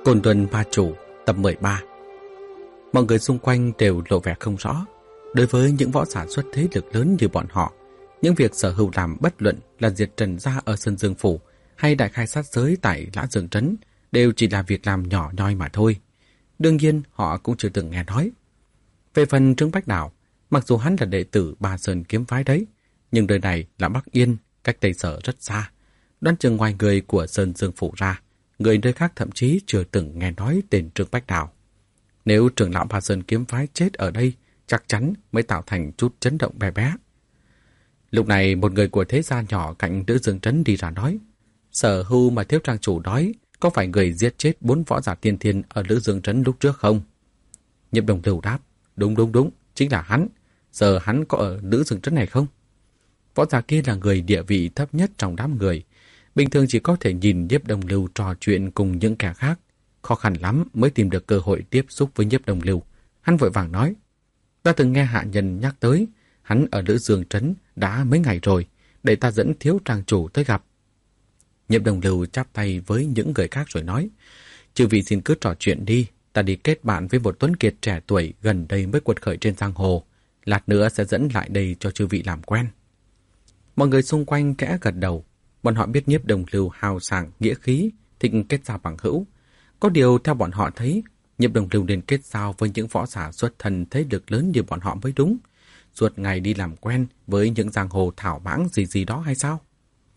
Côn Luân Ma Chủ tập 13. Mọi người xung quanh đều lộ vẻ không rõ. Đối với những võ giả xuất thế lực lớn như bọn họ, những việc Sở Hưu làm bất luận là diệt Trần gia ở Sơn Dương Phủ hay đại khai sát giới tại Lã Dương Trấn đều chỉ là việc làm nhỏ nhoi mà thôi. Đương nhiên họ cũng chưa từng nghe nói. Về phần Trương Bách Đào, mặc dù hắn là đệ tử Ba Sơn kiếm phái đấy, nhưng đời này là Bắc Yên, cách Tây Sở rất xa. Đoán chừng ngoài người của Sơn Dương Phủ ra, người nơi khác thậm chí chưa từng nghe nói tên Trương Bách Đào. Nếu trưởng lão Ba Sơn kiếm phái chết ở đây, chắc chắn mới tạo thành chút chấn động bé bé. Lúc này một người của thế gia nhỏ cạnh Lữ Dương Trấn đi ra nói, Sở Hưu mà Thiếu trang chủ nói có phải người giết chết 4 võ giả tiên thiên ở Lữ Dương Trấn lúc trước không? Nhiếp Đồng Lưu đáp, đúng, chính là hắn. Giờ hắn có ở Lữ Dương Trấn này không? Võ giả kia là người địa vị thấp nhất trong đám người, bình thường chỉ có thể nhìn Nhiếp Đồng Lưu trò chuyện cùng những kẻ khác, khó khăn lắm mới tìm được cơ hội tiếp xúc với Nhiếp Đồng Lưu. Hắn vội vàng nói, ta từng nghe hạ nhân nhắc tới, hắn ở Lữ Dương Trấn đã mấy ngày rồi, để ta dẫn Thiếu trang chủ tới gặp. Nhiếp Đồng Lưu chắp tay với những người khác rồi nói, chư vị xin cứ trò chuyện đi, ta đi kết bạn với một tuấn kiệt trẻ tuổi gần đây mới quật khởi trên giang hồ, lát nữa sẽ dẫn lại đây cho chư vị làm quen. Mọi người xung quanh kẽ gật đầu, bọn họ biết Nhiếp Đồng Lưu hào sảng nghĩa khí, thích kết giao bằng hữu. Có điều theo bọn họ thấy, Nhiếp Đồng Lưu nên kết giao với những võ giả xuất thân thế lực lớn như bọn họ mới đúng. Suốt ngày đi làm quen với những giang hồ thảo mãng gì đó hay sao?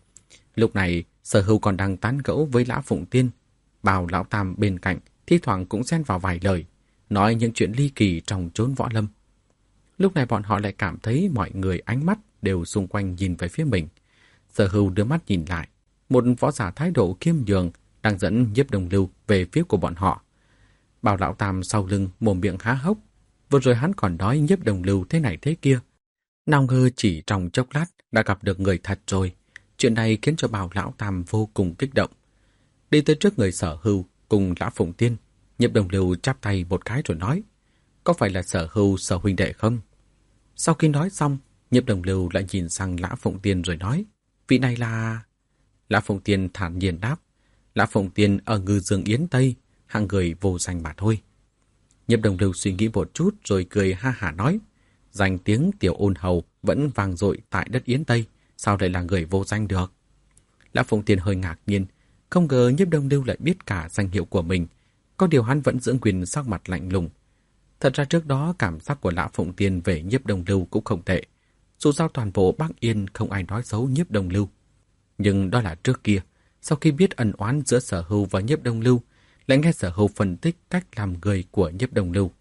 Lúc này, Sở Hưu còn đang tán gẫu với Lã Phụng Tiên. Bào Lão Tam bên cạnh thi thoảng cũng xen vào vài lời, nói những chuyện ly kỳ trong chốn võ lâm. Lúc này bọn họ lại cảm thấy mọi người ánh mắt đều xung quanh nhìn về phía mình. Sở Hưu đưa mắt nhìn lại, một võ giả thái độ khiêm nhường đang dẫn Nhiếp Đồng Lưu về phía của bọn họ. Bào Lão Tam sau lưng mồm miệng há hốc, vừa rồi hắn còn nói Nhiếp Đồng Lưu thế này thế kia. Nào ngờ chỉ trong chốc lát đã gặp được người thật rồi. Chuyện này khiến cho Bào Lão Tam vô cùng kích động. Đi tới trước người Sở Hưu cùng Lã Phụng Tiên, Nhiếp Đồng Lưu chắp tay một cái rồi nói, có phải là Sở Hưu Sở huynh đệ không? Sau khi nói xong, Nhiếp Đồng Lưu lại nhìn sang Lã Phụng Tiên rồi nói, vị này là... Lã Phụng Tiên thản nhiên đáp, Lã Phụng Tiên ở Ngư Dương Yến Tây, hạng người vô danh mà thôi. Nhiếp Đồng Lưu suy nghĩ một chút rồi cười ha hả nói, danh tiếng Tiểu Ôn Hầu vẫn vang dội tại đất Yến Tây, sao lại là người vô danh được? Lã Phụng Tiên hơi ngạc nhiên, không ngờ Nhiếp Đồng Lưu lại biết cả danh hiệu của mình, có điều hắn vẫn giữ quyền sắc mặt lạnh lùng. Thật ra trước đó cảm giác của Lã Phụng Tiên về Nhiếp Đồng Lưu cũng không tệ, dù sao toàn bộ Bắc Yên không ai nói xấu Nhiếp Đồng Lưu. Nhưng đó là trước kia, sau khi biết ân oán giữa Sở Hưu và Nhiếp Đồng Lưu, lại nghe Sở Hưu phân tích cách làm người của Nhiếp Đồng Lưu.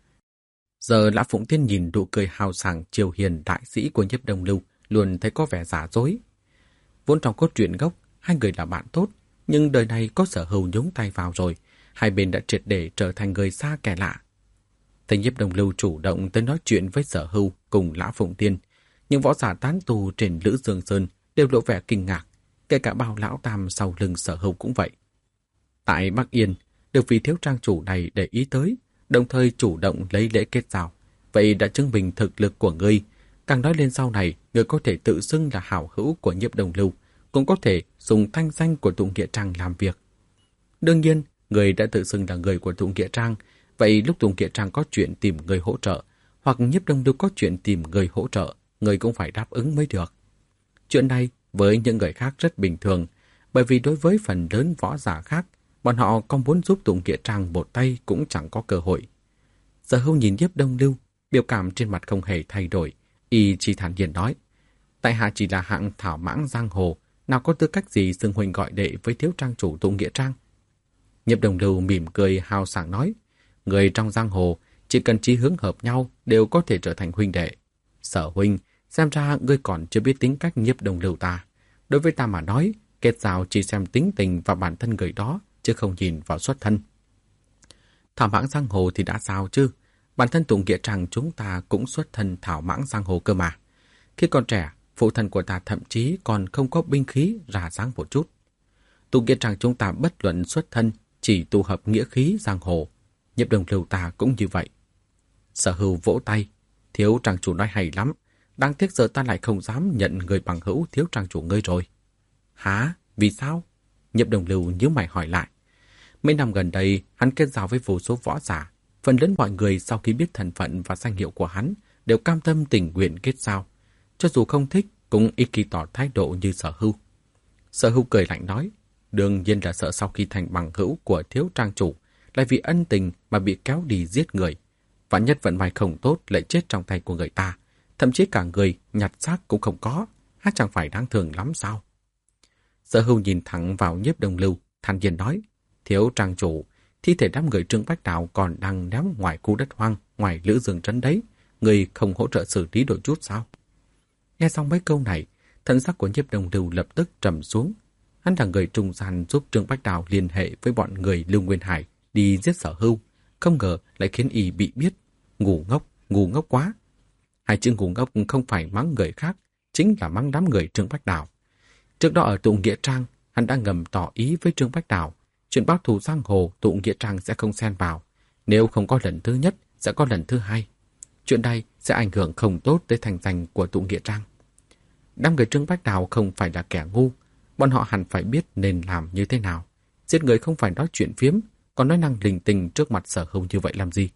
Giờ Lã Phụng Tiên nhìn nụ cười hào sảng triều hiền đại sĩ của Nhiếp Đồng Lưu, luôn thấy có vẻ giả dối. Vốn trong cốt truyện gốc, hai người là bạn tốt, nhưng đời này có Sở Hưu nhúng tay vào rồi, hai bên đã triệt để trở thành người xa kẻ lạ. Thấy Nhiếp Đồng Lưu chủ động tới nói chuyện với Sở Hưu cùng Lã Phụng Tiên, những võ giả tán tu trên Lữ Dương Sơn đều lộ vẻ kinh ngạc, kể cả Bào Lão Tam sau lưng Sở Hưu cũng vậy. Tại Bắc Yên, được vị thiếu trang chủ này để ý tới, đồng thời chủ động lấy lễ kết giao, vậy đã chứng minh thực lực của ngươi. Càng nói lên sau này, ngươi có thể tự xưng là hảo hữu của Nhiếp Đồng Lưu, cũng có thể dùng thanh danh của Tụng Nghĩa Trang làm việc. Đương nhiên, ngươi đã tự xưng là người của Tụng Nghĩa Trang, vậy lúc Tụng Nghĩa Trang có chuyện tìm người hỗ trợ, hoặc Nhiếp Đồng Lưu có chuyện tìm người hỗ trợ, ngươi cũng phải đáp ứng mới được. Chuyện này với những người khác rất bình thường, bởi vì đối với phần lớn võ giả khác, bọn họ có muốn giúp Tụng Nghĩa Trang một tay cũng chẳng có cơ hội. Sở Hưu nhìn Nhiếp Đồng Lưu, biểu cảm trên mặt không hề thay đổi, y chỉ thản nhiên nói, tại hạ chỉ là hạng thảo mãng giang hồ, nào có tư cách gì xưng huynh gọi đệ với thiếu trang chủ Tụng Nghĩa Trang. Nhiếp Đồng Lưu mỉm cười hào sảng nói, người trong giang hồ chỉ cần chí hướng hợp nhau đều có thể trở thành huynh đệ. Sở huynh, xem ra ngươi còn chưa biết tính cách Nhiếp Đồng Lưu ta. Đối với ta mà nói, kết giao chỉ xem tính tình và bản thân người đó, chứ không nhìn vào xuất thân. Thảo mãng giang hồ thì đã sao chứ? Bản thân Tụng Nghĩa Trang chúng ta cũng xuất thân thảo mãng giang hồ cơ mà. Khi còn trẻ, phụ thân của ta thậm chí còn không có binh khí ra dáng một chút. Tụng Nghĩa Trang chúng ta bất luận xuất thân, chỉ tụ hợp nghĩa khí giang hồ. Nhiếp Đồng Lưu ta cũng như vậy. Sở Hưu vỗ tay, thiếu trang chủ nói hay lắm, đáng tiếc giờ ta lại không dám nhận người bằng hữu thiếu trang chủ ngươi rồi. Hả? Vì sao? Nhiếp Đồng Lưu nhíu mày hỏi lại. Mấy năm gần đây, hắn kết giao với vô số võ giả. Phần lớn mọi người sau khi biết thân phận và danh hiệu của hắn đều cam tâm tình nguyện kết giao. Cho dù không thích, cũng ít khi tỏ thái độ như Sở Hưu. Sở Hưu cười lạnh nói, đương nhiên là sợ sau khi thành bằng hữu của Thiếu trang chủ, lại vì ân tình mà bị kéo đi giết người. Vạn nhất vận may không tốt lại chết trong tay của người ta. Thậm chí cả người nhặt xác cũng không có. Hát chẳng phải đáng thương lắm sao? Sở Hưu nhìn thẳng vào Nhiếp Đông Lưu, thản nhiên nói, Thiếu trang chủ, thi thể đám người Trương Bách Đạo còn đang ném ngoài khu đất hoang, ngoài Lữ Dương trấn đấy. Người không hỗ trợ xử lý đôi chút sao? Nghe xong mấy câu này, thân sắc của Nhiếp Đông Lưu lập tức trầm xuống. Hắn là người trung gian giúp Trương Bách Đạo liên hệ với bọn người Lưu Nguyên Hải đi giết Sở Hưu, không ngờ lại khiến y bị biết. Ngu ngốc quá. Hai chữ ngu ngốc không phải mắng người khác, chính là mắng đám người Trương Bách Đạo. Trước đó ở tụ Nghĩa Trang, hắn đã ngầm tỏ ý với Trương Bách Đạo, chuyện báo thù giang hồ tụ Nghĩa Trang sẽ không xen vào. Nếu không có lần thứ nhất, sẽ có lần thứ hai. Chuyện này sẽ ảnh hưởng không tốt tới thành danh của tụ Nghĩa Trang. Đám người Trương Bách Đạo không phải là kẻ ngu, bọn họ hẳn phải biết nên làm như thế nào. Giết người không phải nói chuyện phiếm, còn nói năng linh tinh trước mặt Sở Hưu như vậy làm gì?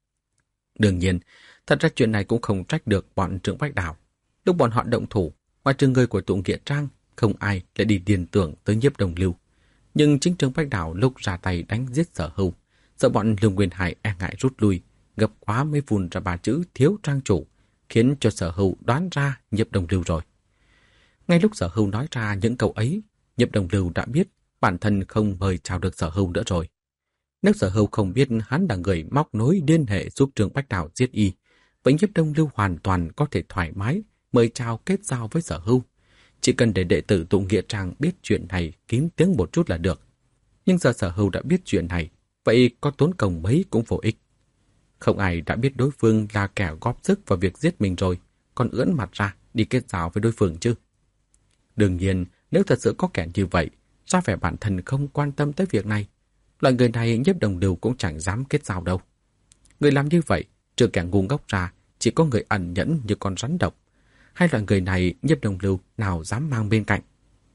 Đương nhiên, thật ra chuyện này cũng không trách được bọn Trương Bách Đạo. Lúc bọn họ động thủ, ngoài trừ người của tụ Nghĩa Trang, không ai lại đi điền tưởng tới Nhiếp Đông Lưu. Nhưng chính Trương Bách Đạo lúc ra tay đánh giết Sở Hưu, sợ bọn Lưu Nguyên Hải e ngại rút lui, gấp quá mới phun ra ba chữ Thiếu trang chủ, khiến cho Sở Hưu đoán ra Nhiếp Đông Lưu rồi. Ngay lúc Sở Hưu nói ra những câu ấy, Nhiếp Đông Lưu đã biết bản thân không mời chào được Sở Hưu nữa rồi. Nếu Sở Hưu không biết hắn là người móc nối liên hệ giúp Trương Bách Đạo giết y, vậy Nhiếp Đông Lưu hoàn toàn có thể thoải mái mời chào kết giao với Sở Hưu. Chỉ cần để đệ tử tụ Nghĩa Trang biết chuyện này kín tiếng một chút là được. Nhưng giờ Sở Hưu đã biết chuyện này, vậy có tốn công mấy cũng vô ích. Không ai đã biết đối phương là kẻ góp sức vào việc giết mình rồi, còn ưỡn mặt ra đi kết giao với đối phương chứ. Đương nhiên, nếu thật sự có kẻ như vậy, ra vẻ bản thân không quan tâm tới việc này, loại người này Nhiếp Đông Lưu cũng chẳng dám kết giao đâu. Người làm như vậy, trừ kẻ ngu ngốc ra, chỉ có người ẩn nhẫn như con rắn độc. Hai loại người này Nhiếp Đông Lưu nào dám mang bên cạnh.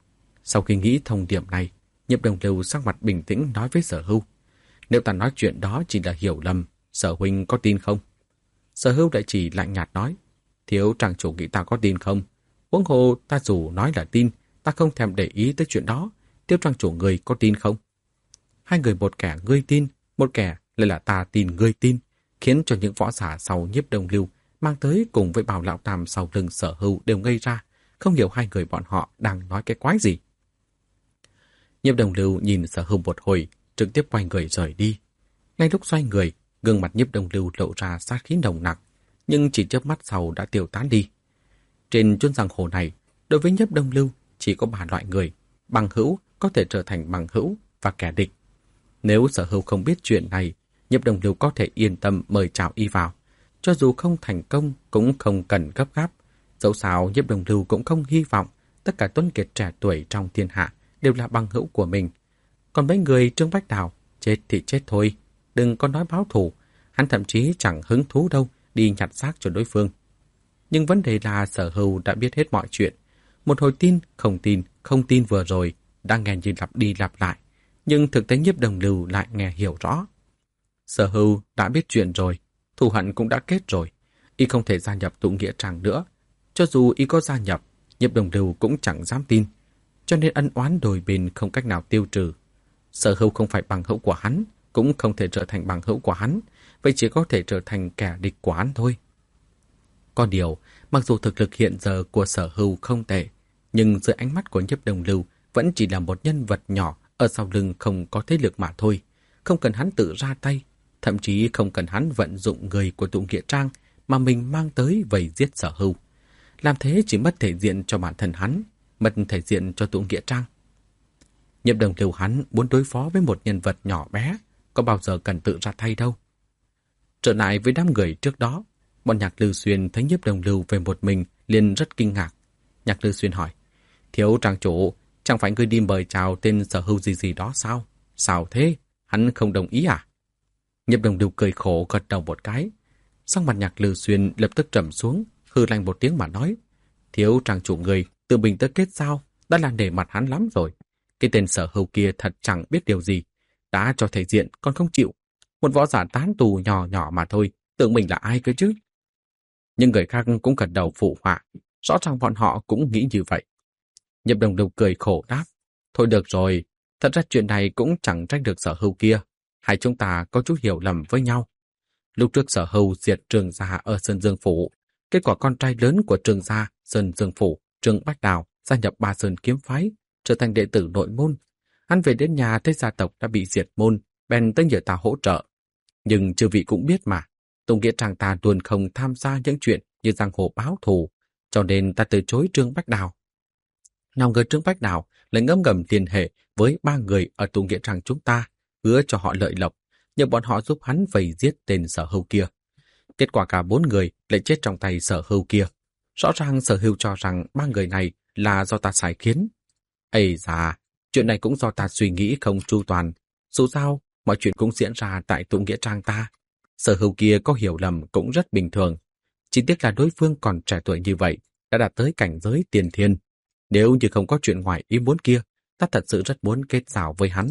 Sau khi nghĩ thông điểm này, Nhiếp Đông Lưu sắc mặt bình tĩnh nói với Sở Hưu, nếu ta nói chuyện đó chỉ là hiểu lầm, Sở huynh có tin không? Sở Hưu lại chỉ lạnh nhạt nói, Thiếu trang chủ nghĩ ta có tin không? Huống hồ ta dù nói là tin, ta không thèm để ý tới chuyện đó. Thiếu trang chủ người có tin không? Hai người một kẻ ngươi tin, một kẻ lại là ta tin ngươi tin, khiến cho những võ giả sau Nhiếp Đông Lưu mang tới cùng với Bảo Lão Tam sau lưng Sở Hưu đều ngây ra, không hiểu hai người bọn họ đang nói cái quái gì. Nhiếp Đông Lưu nhìn Sở Hưu một hồi, trực tiếp quay người rời đi. Ngay lúc xoay người, gương mặt Nhiếp Đông Lưu lộ ra sát khí nồng nặc, nhưng chỉ chớp mắt sau đã tiêu tán đi. Trên chốn giang hồ này, đối với Nhiếp Đông Lưu chỉ có ba loại người, bằng hữu có thể trở thành bằng hữu và kẻ địch. Nếu Sở Hưu không biết chuyện này, Nhiếp Đông Lưu có thể yên tâm mời chào y vào. Cho dù không thành công cũng không cần gấp gáp. Dẫu sao Nhiếp Đông Lưu cũng không hy vọng tất cả tuấn kiệt trẻ tuổi trong thiên hạ đều là bằng hữu của mình. Còn mấy người Trương Bách Đạo, chết thì chết thôi, đừng có nói báo thù. Hắn thậm chí chẳng hứng thú đâu đi nhặt xác cho đối phương. Nhưng vấn đề là Sở Hưu đã biết hết mọi chuyện. Một hồi tin, không tin vừa rồi, đang nghe như lặp đi lặp lại. Nhưng thực tế Nhiếp Đông Lưu lại nghe hiểu rõ. Sở Hưu đã biết chuyện rồi, thù hận cũng đã kết rồi. Y không thể gia nhập tụ Nghĩa Trang nữa. Cho dù y có gia nhập, Nhiếp Đông Lưu cũng chẳng dám tin. Cho nên ân oán đôi bên không cách nào tiêu trừ. Sở Hưu không phải bằng hữu của hắn, cũng không thể trở thành bằng hữu của hắn, vậy chỉ có thể trở thành kẻ địch của hắn thôi. Có điều, mặc dù thực lực hiện giờ của Sở Hưu không tệ, nhưng dưới ánh mắt của Nhiếp Đông Lưu vẫn chỉ là một nhân vật nhỏ ở sau lưng không có thế lực mà thôi. Không cần hắn tự ra tay, thậm chí không cần hắn vận dụng người của tụ Nghĩa Trang mà mình mang tới vây giết Sở Hưu. Làm thế chỉ mất thể diện cho bản thân hắn, mất thể diện cho tụ Nghĩa Trang. Nhiếp Đông Lưu hắn muốn đối phó với một nhân vật nhỏ bé, có bao giờ cần tự ra tay đâu. Trở lại với đám người trước đó, bọn Nhạc Lư Xuyên thấy Nhiếp Đông Lưu về một mình liền rất kinh ngạc. Nhạc Lư Xuyên hỏi, Thiếu trang chủ, chẳng phải ngươi đi mời chào tên Sở Hưu gì gì đó sao? Sao thế? Hắn không đồng ý à? Nhiếp Đông Lưu cười khổ gật đầu một cái. Sắc mặt Nhạc Lư Xuyên lập tức trầm xuống, hừ lạnh một tiếng mà nói, Thiếu trang chủ người tự mình tới kết giao đã là nể mặt hắn lắm rồi. Cái tên Sở Hưu kia thật chẳng biết điều gì. đã cho thể diện còn không chịu. Một võ giả tán tù nhỏ nhỏ mà thôi, tưởng mình là ai cơ chứ? Nhưng người khác cũng gật đầu phụ họa, rõ ràng bọn họ cũng nghĩ như vậy. Nhiếp Đồng Lưu cười khổ đáp, thôi được rồi, thật ra chuyện này cũng chẳng trách được Sở Hưu kia, hai chúng ta có chút hiểu lầm với nhau. Lúc trước Sở Hưu diệt Trường gia ở Sơn Dương Phủ, kết quả con trai lớn của Trường gia Sơn Dương Phủ, Trương Bách Đào, gia nhập Ba Sơn kiếm phái, trở thành đệ tử nội môn. Hắn về đến nhà thấy gia tộc đã bị diệt môn, bèn tới nhờ ta hỗ trợ. Nhưng chư vị cũng biết mà, Tùng Nghĩa Trang ta luôn không tham gia những chuyện như giang hồ báo thù, cho nên ta từ chối Trương Bách Đào. Nào ngờ Trương Bách Đào lại ngấm ngầm liên hệ với 3 người ở Tùng Nghĩa Trang chúng ta, hứa cho họ lợi lộc, nhờ bọn họ giúp hắn vây giết tên Sở Hưu kia. Kết quả cả 4 người lại chết trong tay Sở Hưu kia. Rõ ràng Sở Hưu cho rằng 3 người này là do ta sai khiến. Ây da, chuyện này cũng do ta suy nghĩ không chu toàn. Dù sao, mọi chuyện cũng diễn ra tại Tùng Nghĩa Trang ta. Sở Hưu kia có hiểu lầm cũng rất bình thường. Chỉ tiếc là đối phương còn trẻ tuổi như vậy, đã đạt tới cảnh giới tiền thiên. Nếu như không có chuyện ngoài ý muốn kia, ta thật sự rất muốn kết giao với hắn.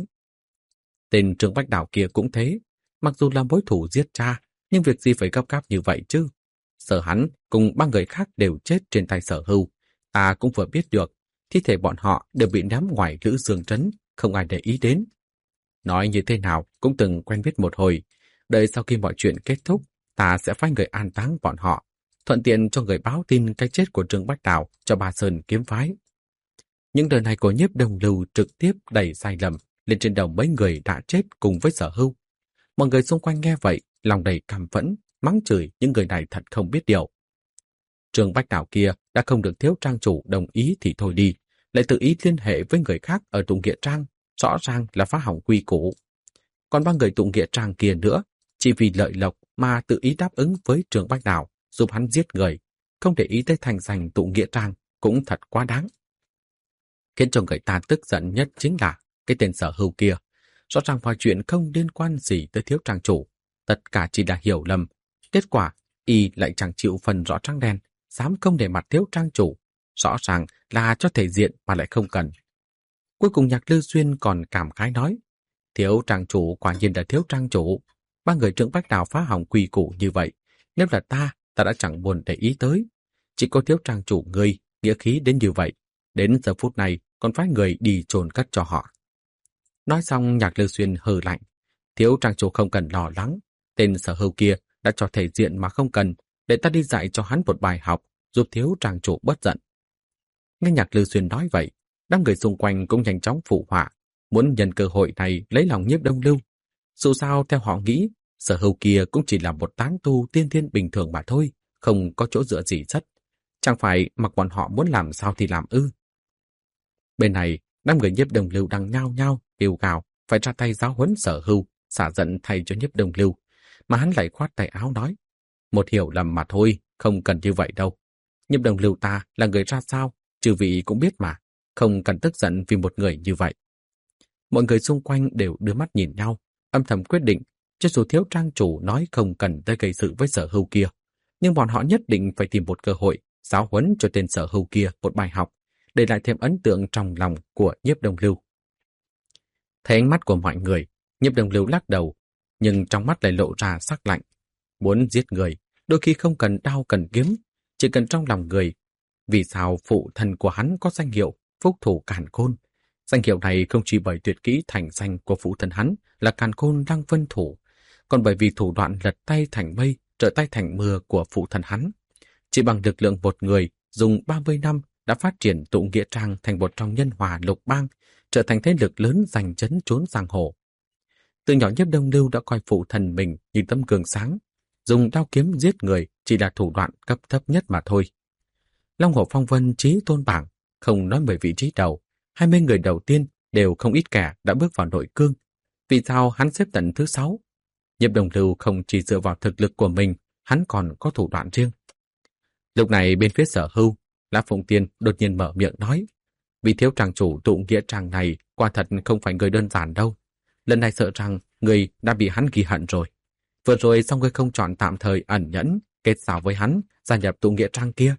Tên Trương Bách Đào kia cũng thế. Mặc dù là mối thủ giết cha, nhưng việc gì phải gấp gáp như vậy chứ? Sở hắn cùng 3 người khác đều chết trên tay Sở Hưu. Ta cũng vừa biết được, thi thể bọn họ đều bị ném ngoài Lữ Dương Trấn, không ai để ý đến. Nói như thế nào cũng từng quen biết một hồi. Đợi sau khi mọi chuyện kết thúc, ta sẽ phái người an táng bọn họ, thuận tiện cho người báo tin cái chết của Trương Bách Đào cho Ba Sơn kiếm phái. Những lời này của Nhiếp Đồng Lưu trực tiếp đẩy sai lầm lên trên đầu mấy người đã chết cùng với Sở Hưu. Mọi người xung quanh nghe vậy, lòng đầy căm phẫn, mắng chửi những người này thật không biết điều. Trương Bách Đào kia đã không được Thiếu Trang chủ đồng ý thì thôi đi, lại tự ý liên hệ với người khác ở Tùng Nghĩa Trang, rõ ràng là phá hỏng quy củ. Còn 3 người Tùng Nghĩa Trang kia nữa, chỉ vì lợi lộc mà tự ý đáp ứng với Trương Bách Đào giúp hắn giết người, không để ý tới thành danh Tùng Nghĩa Trang cũng thật quá đáng. Khiến cho người ta tức giận nhất chính là cái tên Sở Hưu kia. Rõ ràng mọi chuyện không liên quan gì tới Thiếu Trang chủ, tất cả chỉ là hiểu lầm. Kết quả, y lại chẳng chịu phần rõ trắng đen, dám không để mặt Thiếu Trang chủ. Rõ ràng là cho thể diện mà lại không cần. Cuối cùng Nhạc Lư Xuyên còn cảm khái nói, Thiếu Trang chủ quả nhiên là Thiếu Trang chủ. 3 người Trương Bách Đào phá hỏng quy củ như vậy, nếu là ta đã chẳng buồn để ý tới. Chỉ có Thiếu Trang chủ ngươi nghĩa khí đến như vậy, đến giờ phút này còn phái người đi chôn cất cho họ. Nói xong Nhạc Lư Xuyên hừ lạnh, Thiếu Trang chủ không cần lo lắng, tên Sở Hưu kia đã cho thể diện mà không cần, để ta đi dạy cho hắn một bài học, giúp Thiếu Trang chủ bớt giận. Nghe Nhạc Lư Xuyên nói vậy, đám người xung quanh cũng nhanh chóng phụ họa, muốn nhân cơ hội này lấy lòng Nhiếp Đông Lưu. Dù sao theo họ nghĩ, Sở Hưu kia cũng chỉ là một tán tu tiên thiên bình thường mà thôi, không có chỗ dựa gì rất. Chẳng phải mặc bọn họ muốn làm sao thì làm ư. Bên này, đám người Nhiếp Đông Lưu đang nhao nhao, kêu gào, phải ra tay giáo huấn Sở Hưu, xả giận thay cho Nhiếp Đông Lưu. Mà hắn lại khoát tay áo nói, một hiểu lầm mà thôi, không cần như vậy đâu. Nhiếp Đông Lưu ta là người ra sao, chư vị cũng biết mà, không cần tức giận vì một người như vậy. Mọi người xung quanh đều đưa mắt nhìn nhau, âm thầm quyết định, cho dù Thiếu Trang chủ nói không cần tới gây sự với Sở Hưu kia, nhưng bọn họ nhất định phải tìm một cơ hội giáo huấn cho tên Sở Hưu kia một bài học, để lại thêm ấn tượng trong lòng của Nhiếp Đông Lưu. Thấy ánh mắt của mọi người, Nhiếp Đông Lưu lắc đầu, nhưng trong mắt lại lộ ra sắc lạnh. Muốn giết người, đôi khi không cần đao cần kiếm, chỉ cần trong lòng người. Vì sao phụ thân của hắn có danh hiệu Phúc Thủ Càn Khôn? Danh hiệu này không chỉ bởi tuyệt kỹ thành danh của phụ thân hắn là Càn Khôn Lăng Vân Thủ, còn bởi vì thủ đoạn lật tay thành mây, trở tay thành mưa của phụ thân hắn. Chỉ bằng lực lượng một người dùng 30 năm đã phát triển Tụ Nghĩa Trang thành một trong nhân hòa lục bang, trở thành thế lực lớn giành chấn trốn giang hồ. Từ nhỏ Nhiếp Đông Lưu đã coi phụ thân mình như tấm gương sáng, dùng đao kiếm giết người chỉ là thủ đoạn cấp thấp nhất mà thôi. Long Hổ Phong Vân chí tôn bảng, không nói về vị trí đầu, 20 người đầu tiên đều không ít kẻ đã bước vào nội cương. Vì sao hắn xếp tận thứ 6? Nhiếp Đông Lưu không chỉ dựa vào thực lực của mình, hắn còn có thủ đoạn riêng. Lúc này bên phía Sở Hưu, Lã Phụng Tiên đột nhiên mở miệng nói, vị Thiếu Trang chủ Tụ Nghĩa Trang này quả thật không phải người đơn giản đâu. Lần này sợ rằng người đã bị hắn ghi hận rồi. Vừa rồi xong người không chọn tạm thời ẩn nhẫn, kết giao với hắn, gia nhập Tụ Nghĩa Trang kia.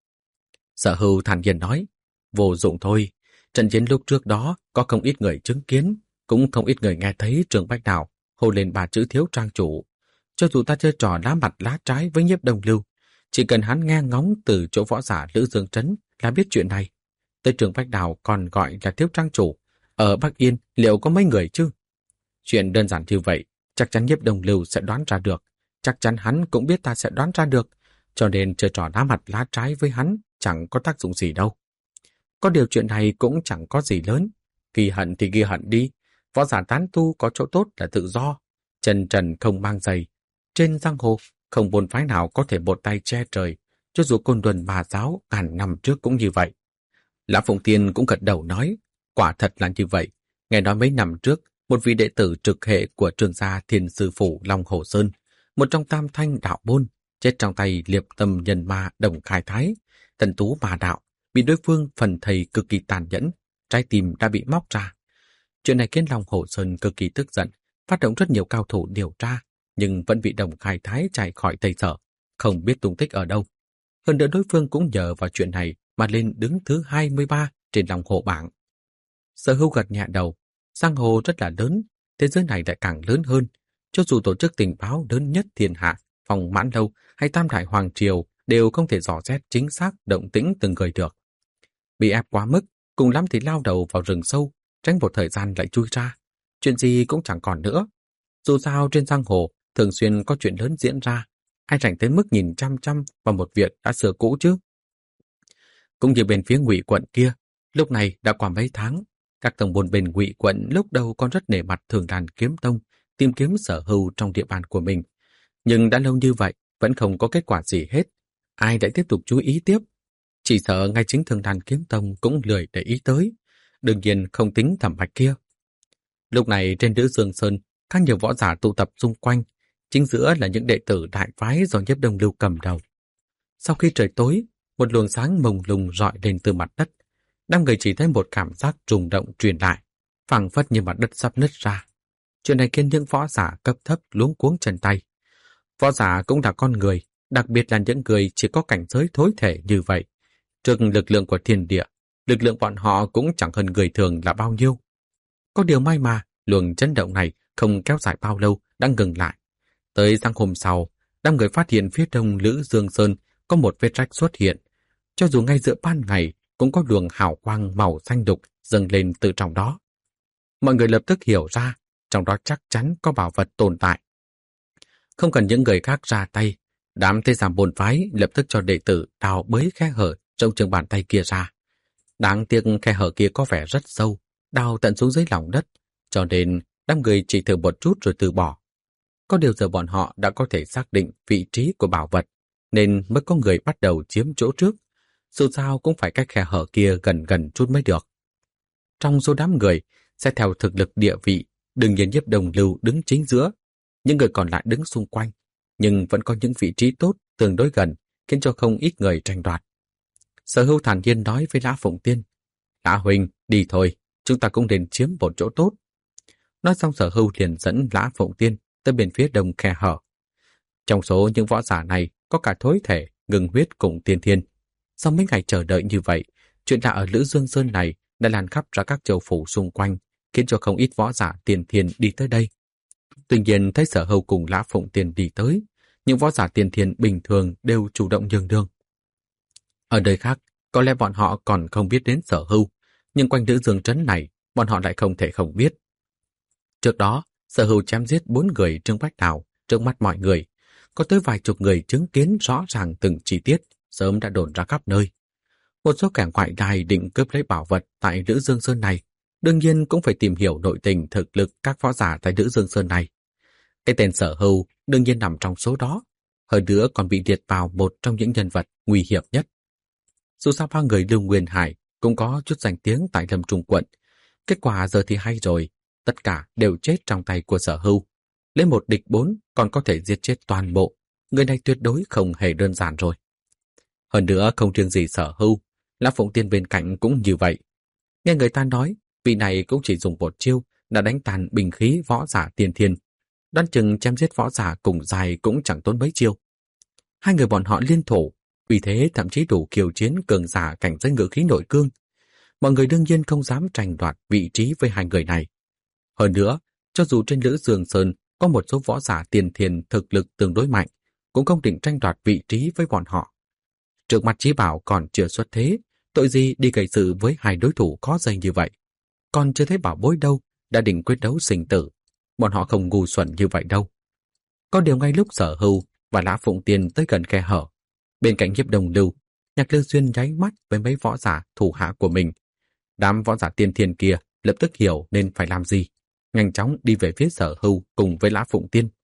Sở Hưu thản nhiên nói, vô dụng thôi, trận chiến lúc trước đó có không ít người chứng kiến, Cũng không ít người nghe thấy Trương Bách Đào hô lên ba chữ thiếu trang chủ. Cho dù ta chơi trò lá mặt lá trái với Nhiếp Đông Lưu, chỉ cần hắn nghe ngóng từ chỗ võ giả Lữ Dương Trấn là biết chuyện này. Tới Trương Bách Đào còn gọi là thiếu trang chủ, ở Bắc Yên liệu có mấy người chứ? Chuyện đơn giản như vậy, chắc chắn Nhiếp Đông Lưu sẽ đoán ra được. Chắc chắn hắn cũng biết ta sẽ đoán ra được. Cho nên chơi trò lá mặt lá trái với hắn chẳng có tác dụng gì đâu. Có điều chuyện này cũng chẳng có gì lớn. Ghi hận thì ghi hận đi. Võ giả tán tu có chỗ tốt là tự do. Chân trần không mang giày. Trên giang hồ, không môn phái nào có thể một tay che trời. Cho dù Côn Luân Bà Giáo ngàn năm trước cũng như vậy. Lã Phụng Tiên cũng gật đầu nói, quả thật là như vậy. Nghe nói mấy năm trước, một vị đệ tử trực hệ của Trường gia Thiên Sư Phủ Long Hồ Sơn, một trong tam thanh đạo môn, chết trong tay liệp tâm nhân ma Đồng Khai Thái, thần tú ma đạo, bị đối phương phần thầy cực kỳ tàn nhẫn, trái tim đã bị móc ra. Chuyện này khiến Long Hồ Sơn cực kỳ tức giận, phát động rất nhiều cao thủ điều tra, nhưng vẫn bị Đồng Khai Thái chạy khỏi Tây Sở, không biết tung tích ở đâu. Hơn nữa đối phương cũng nhờ vào chuyện này mà lên đứng thứ 23 trên Long Hồ bảng. Sở Hưu gật nhẹ đầu, giang hồ rất là lớn, thế giới này lại càng lớn hơn. Cho dù tổ chức tình báo lớn nhất thiên hạ, Phòng Mãn Lâu hay Tam Đại Hoàng Triều đều không thể dò xét chính xác động tĩnh từng người được. Bị ép quá mức, cùng lắm thì lao đầu vào rừng sâu, tránh một thời gian lại chui ra. Chuyện gì cũng chẳng còn nữa. Dù sao trên giang hồ thường xuyên có chuyện lớn diễn ra, ai rảnh tới mức nhìn chăm chăm vào một việc đã xưa cũ chứ. Cũng như bên phía Ngụy quận kia, lúc này đã qua mấy tháng, các tổng môn bên Ngụy quận lúc đầu còn rất nể mặt Thường Đàn Kiếm Tông tìm kiếm Sở Hưu trong địa bàn của mình, nhưng đã lâu như vậy vẫn không có kết quả gì hết. Ai đã tiếp tục chú ý tiếp? Chỉ sợ ngay chính Thường Đàn Kiếm Tông cũng lười để ý tới, đương nhiên không tính Thẩm Bạch kia. Lúc này trên Lữ Dương Sơn, các nhiều võ giả tụ tập xung quanh, chính giữa là những đệ tử đại phái do Nhiếp Đông Lưu cầm đầu. Sau khi trời tối, một luồng sáng mông lung rọi lên từ mặt đất. Đám người chỉ thấy một cảm giác rung động truyền lại, phảng phất như mặt đất sắp nứt ra. Chuyện này khiến những võ giả cấp thấp luống cuống chân tay. Võ giả cũng là con người, đặc biệt là những người chỉ có cảnh giới thối thể như vậy. Trước lực lượng của thiên địa, lực lượng bọn họ cũng chẳng hơn người thường là bao nhiêu. Có điều may mà, luồng chấn động này không kéo dài bao lâu, đã ngừng lại. Tới sáng hôm sau, đám người phát hiện phía đông Lữ Dương Sơn có một vết rách xuất hiện. Cho dù ngay giữa ban ngày, cũng có luồng hào quang màu xanh đục dâng lên từ trong đó. Mọi người lập tức hiểu ra, trong đó chắc chắn có bảo vật tồn tại. Không cần những người khác ra tay, đám thế giả môn phái lập tức cho đệ tử đào bới khe hở trong trường bàn tay kia ra. Đáng tiếc khe hở kia có vẻ rất sâu, đào tận xuống dưới lòng đất, cho nên đám người chỉ thử một chút rồi từ bỏ. Có điều giờ bọn họ đã có thể xác định vị trí của bảo vật, nên mới có người bắt đầu chiếm chỗ trước. Dù sao cũng phải cách khe hở kia gần gần chút mới được. Trong số đám người, sẽ theo thực lực địa vị, đương nhiên Nhiếp Đông Lưu đứng chính giữa, những người còn lại đứng xung quanh, nhưng vẫn có những vị trí tốt tương đối gần, khiến cho không ít người tranh đoạt. Sở Hưu thản nhiên nói với Lã Phụng Tiên, Lã huynh, đi thôi, chúng ta cũng nên chiếm một chỗ tốt. Nói xong Sở Hưu liền dẫn Lã Phụng Tiên tới bên phía đông khe hở. Trong số những võ giả này có cả thối thể, ngừng huyết cùng tiên thiên. Sau mấy ngày chờ đợi như vậy, chuyện lạ ở Lữ Dương Sơn này đã lan khắp ra các châu phủ xung quanh, khiến cho không ít võ giả tiên thiên đi tới đây. Tuy nhiên thấy Sở Hưu cùng Lã Phụng Tiên đi tới, những võ giả tiên thiên bình thường đều chủ động nhường đường. Ở nơi khác, có lẽ bọn họ còn không biết đến Sở Hưu, nhưng quanh Lữ Dương trấn này, bọn họ lại không thể không biết. Trước đó, Sở Hưu chém giết 4 người Trương Bách Đào trước mắt mọi người, có tới vài chục người chứng kiến rõ ràng từng chi tiết, sớm đã đồn ra khắp nơi. Một số kẻ ngoại đài định cướp lấy bảo vật tại Lữ Dương Sơn này, đương nhiên cũng phải tìm hiểu nội tình thực lực các võ giả tại Lữ Dương Sơn này. Cái tên Sở Hưu đương nhiên nằm trong số đó, hơn nữa còn bị liệt vào một trong những nhân vật nguy hiểm nhất. Dù sao 3 người Lưu Nguyên Hải cũng có chút danh tiếng tại Lâm Trung quận, kết quả giờ thì hay rồi, tất cả đều chết trong tay của Sở Hưu. Lấy 1 địch 4 còn có thể giết chết toàn bộ, người này tuyệt đối không hề đơn giản rồi. Hơn nữa không riêng gì Sở Hưu, Lã Phụng Tiên bên cạnh cũng như vậy. Nghe người ta nói, vị này cũng chỉ dùng một chiêu đã đánh tàn binh khí võ giả tiên thiên. Đoán chừng chém giết võ giả cùng dài cũng chẳng tốn mấy chiêu. 2 người bọn họ liên thủ, vì thế thậm chí đủ kiêu chiến cường giả cảnh giới ngự khí nội cương. Mọi người đương nhiên không dám tranh đoạt vị trí với 2 người này. Hơn nữa, cho dù trên Lữ Dương Sơn có một số võ giả tiền thiền thực lực tương đối mạnh, cũng không định tranh đoạt vị trí với bọn họ. Trước mặt Chí Bảo còn chưa xuất thế, tội gì đi gây sự với hai đối thủ có danh như vậy. Còn chưa thấy bảo bối đâu, đã định quyết đấu sinh tử. Bọn họ không ngu xuẩn như vậy đâu. Có điều ngay lúc Sở Hưu và Lã Phụng Tiên tới gần khe hở, bên cạnh Nhiếp Đồng Lưu, Nhạc Lư Xuyên nháy mắt với mấy võ giả thủ hạ của mình. Đám võ giả tiên thiên kia lập tức hiểu nên phải làm gì, nhanh chóng đi về phía Sở Hưu cùng với Lã Phụng Tiên.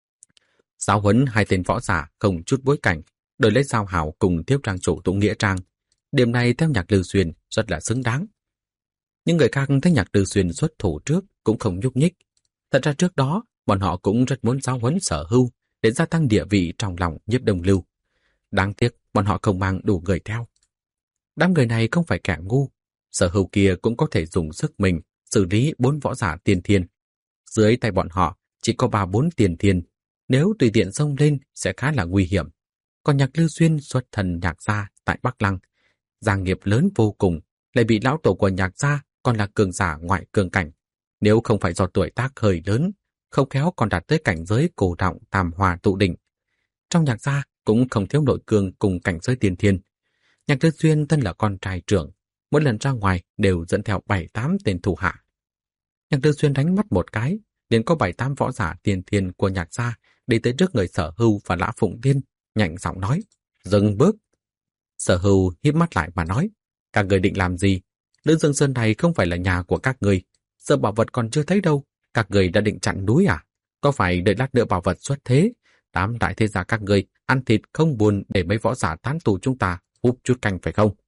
Giáo huấn hai tên võ giả không chút bối cảnh, đổi lấy giao hảo cùng Thiếu Trang chủ tụng nghĩa trang. Điểm này theo Nhạc Lư Xuyên rất là xứng đáng. Những người khác thấy Nhạc Lư Xuyên xuất thủ trước cũng không nhúc nhích. Thật ra trước đó, bọn họ cũng rất muốn giáo huấn Sở Hưu để gia tăng địa vị trong lòng Nhiếp Đồng Lưu. Đáng tiếc, bọn họ không mang đủ người theo. Đám người này không phải kẻ ngu. Sở Hưu kia cũng có thể dùng sức mình xử lý 4 võ giả tiên thiên. Dưới tay bọn họ chỉ có 3-4 tiền thiên. Nếu tùy tiện xông lên sẽ khá là nguy hiểm. Còn Nhạc Lư Xuyên xuất thần Nhạc gia tại Bắc Lăng, gia nghiệp lớn vô cùng, lại bị lão tổ của Nhạc gia còn là cường giả ngoại cường cảnh. Nếu không phải do tuổi tác hơi lớn, không khéo còn đạt tới cảnh giới cổ động tam hòa tụ đỉnh. Trong Nhạc gia cũng không thiếu nội cường cùng cảnh giới tiên thiên. Nhạc Lư Xuyên thân là con trai trưởng, mỗi lần ra ngoài đều dẫn theo 7-8 tên thủ hạ. Nhạc Lư Xuyên đánh mắt một cái, liền có 7-8 võ giả tiên thiên của Nhạc gia đi tới trước người Sở Hưu và Lã Phụng Tiên, nhạnh giọng nói: "Dừng bước." Sở Hưu híp mắt lại mà nói: "Các người định làm gì? Lữ Dương Sơn này không phải là nhà của các người, giờ bảo vật còn chưa thấy đâu, các người đã định chặn núi à? Có phải đợi lát nữa bảo vật xuất thế, đám đại thế gia các người ăn thịt không buồn để mấy võ giả tán tu chúng ta húp chút canh phải không?"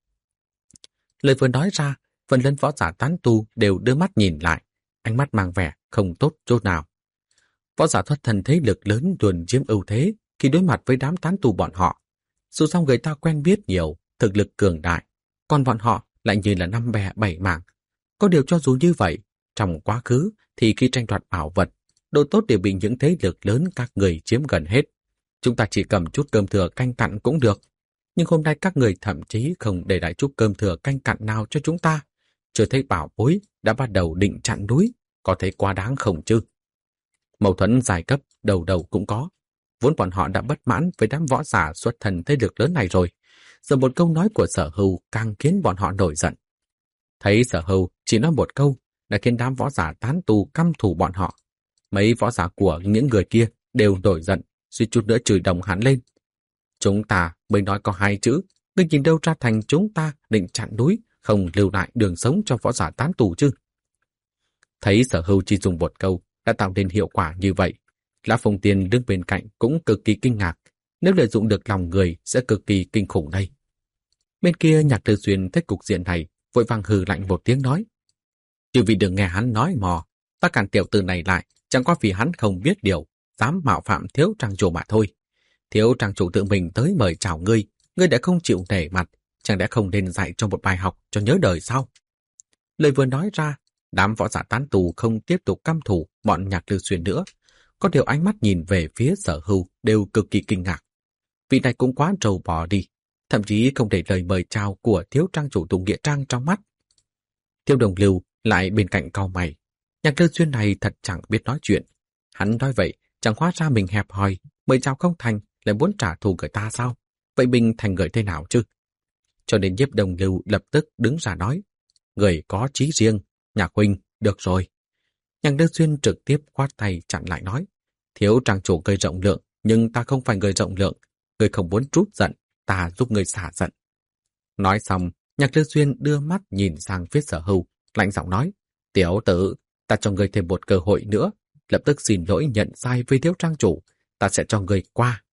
Lời vừa nói ra, phần lớn võ giả tán tu đều đưa mắt nhìn lại, ánh mắt mang vẻ không tốt chút nào. Võ giả thoát thần thế lực lớn luôn chiếm ưu thế khi đối mặt với đám tán tu bọn họ. Dù sao người ta quen biết nhiều, thực lực cường đại, còn bọn họ lại như là năm bè bảy mảng. Có điều cho dù như vậy, trong quá khứ thì khi tranh đoạt bảo vật, độ tốt đều bị những thế lực lớn các người chiếm gần hết. Chúng ta chỉ cầm chút cơm thừa canh cặn cũng được. Nhưng hôm nay các người thậm chí không để lại chút cơm thừa canh cặn nào cho chúng ta. Chưa thấy bảo bối đã bắt đầu định chặn núi, có thấy quá đáng không chứ? Mâu thuẫn giai cấp đầu đầu cũng có. Vốn bọn họ đã bất mãn với đám võ giả xuất thần thế lực lớn này rồi. Giờ một câu nói của Sở Hưu càng khiến bọn họ nổi giận. Thấy Sở Hưu chỉ nói một câu đã khiến đám võ giả tán tu căm thù bọn họ. Mấy võ giả của những người kia đều nổi giận, suýt chút nữa chửi đồng hắn lên. Chúng ta mới nói có 2 chữ, ngươi nhìn đâu ra thành chúng ta định chặn núi, không lưu lại đường sống cho võ giả tán tù chứ? Thấy Sở Hưu chỉ dùng một câu đã tạo nên hiệu quả như vậy, Lã Phụng Tiên đứng bên cạnh cũng cực kỳ kinh ngạc. Nếu lợi dụng được lòng người sẽ cực kỳ kinh khủng đây. Bên kia Nhạc Lư Xuyên thấy cục diện này, vội vàng hừ lạnh một tiếng nói: "Chư vị đừng nghe hắn nói mò, ta cản tiểu tử này lại chẳng qua vì hắn không biết điều, dám mạo phạm Thiếu Trang chủ mà thôi. Thiếu Trang chủ tự mình tới mời chào ngươi, ngươi đã không chịu nể mặt, chẳng lẽ không nên dạy cho một bài học cho nhớ đời sao?" Lời vừa nói ra, đám võ giả tán tù không tiếp tục căm thù bọn Nhạc Lư Xuyên nữa. Có điều ánh mắt nhìn về phía Sở Hưu đều cực kỳ kinh ngạc. Vị này cũng quá trâu bò đi, thậm chí không để lời mời chào của Thiếu Trang chủ tụng nghĩa trang trong mắt. Thiếu Đồng Lưu lại bên cạnh cau mày. Nhạc Lư Xuyên này thật chẳng biết nói chuyện. Hắn nói vậy chẳng hóa ra mình hẹp hòi, mời chào không thành lại muốn trả thù người ta sao? Vậy mình thành người thế nào chứ? Cho nên Nhiếp Đồng Lưu lập tức đứng ra nói: "Người có chí riêng, Nhạc huynh, được rồi." Nhạc Lư Xuyên trực tiếp khoát tay chặn lại nói: "Thiếu Trang chủ gây rộng lượng, nhưng ta không phải người rộng lượng. Người không muốn trút giận, ta giúp người xả giận." Nói xong, Nhạc Lư Xuyên đưa mắt nhìn sang phía Sở Hưu, lạnh giọng nói: "Tiểu tử, ta cho người thêm một cơ hội nữa, lập tức xin lỗi nhận sai với Thiếu Trang chủ, ta sẽ cho người qua."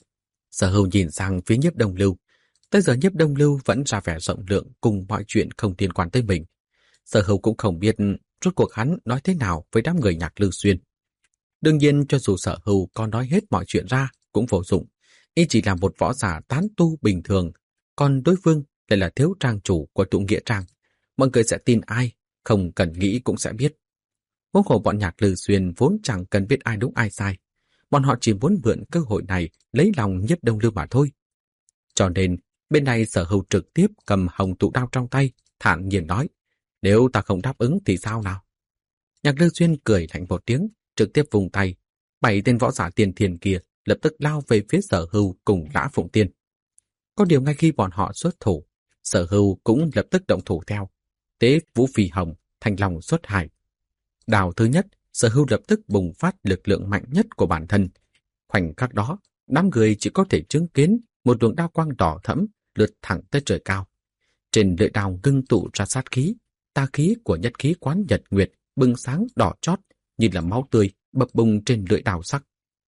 Sở Hưu nhìn sang phía Nhiếp Đồng Lưu. Tới giờ Nhiếp Đồng Lưu vẫn ra vẻ rộng lượng cùng mọi chuyện không liên quan tới mình. Sở Hưu cũng không biết rốt cuộc hắn nói thế nào với đám người Nhạc Lư Xuyên. Đương nhiên cho dù Sở Hưu có nói hết mọi chuyện ra cũng vô dụng, y chỉ là một võ giả tán tu bình thường, còn đối phương lại là Thiếu Trang chủ của tụng nghĩa trang. Mọi người sẽ tin ai, không cần nghĩ cũng sẽ biết. Huống hồ bọn Nhạc Lư Xuyên vốn chẳng cần biết ai đúng ai sai, bọn họ chỉ muốn mượn cơ hội này lấy lòng Nhiếp Đông Lưu mà thôi. Cho nên bên này Sở Hưu trực tiếp cầm hồng tụ đao trong tay, thản nhiên nói: "Nếu ta không đáp ứng thì sao nào?" Nhạc Lư Xuyên cười lạnh một tiếng, trực tiếp vùng tay. 7 tên võ giả tiên thiên kia lập tức lao về phía Sở Hưu cùng Lã Phụng Tiên. Có điều ngay khi bọn họ xuất thủ, Sở Hưu cũng lập tức động thủ theo. Tế Vũ Phi Hồng, Thanh Long xuất hải. Đào thứ nhất, Sở Hưu lập tức bùng phát lực lượng mạnh nhất của bản thân. Khoảnh khắc đó, đám người chỉ có thể chứng kiến một luồng đao quang đỏ thẫm lướt thẳng tới trời cao. Trên lưỡi đao ngưng tụ ra sát khí, tà khí của nhất khí quán nhật nguyệt bừng sáng đỏ chót như là máu tươi bập bùng trên lưỡi đao sắc.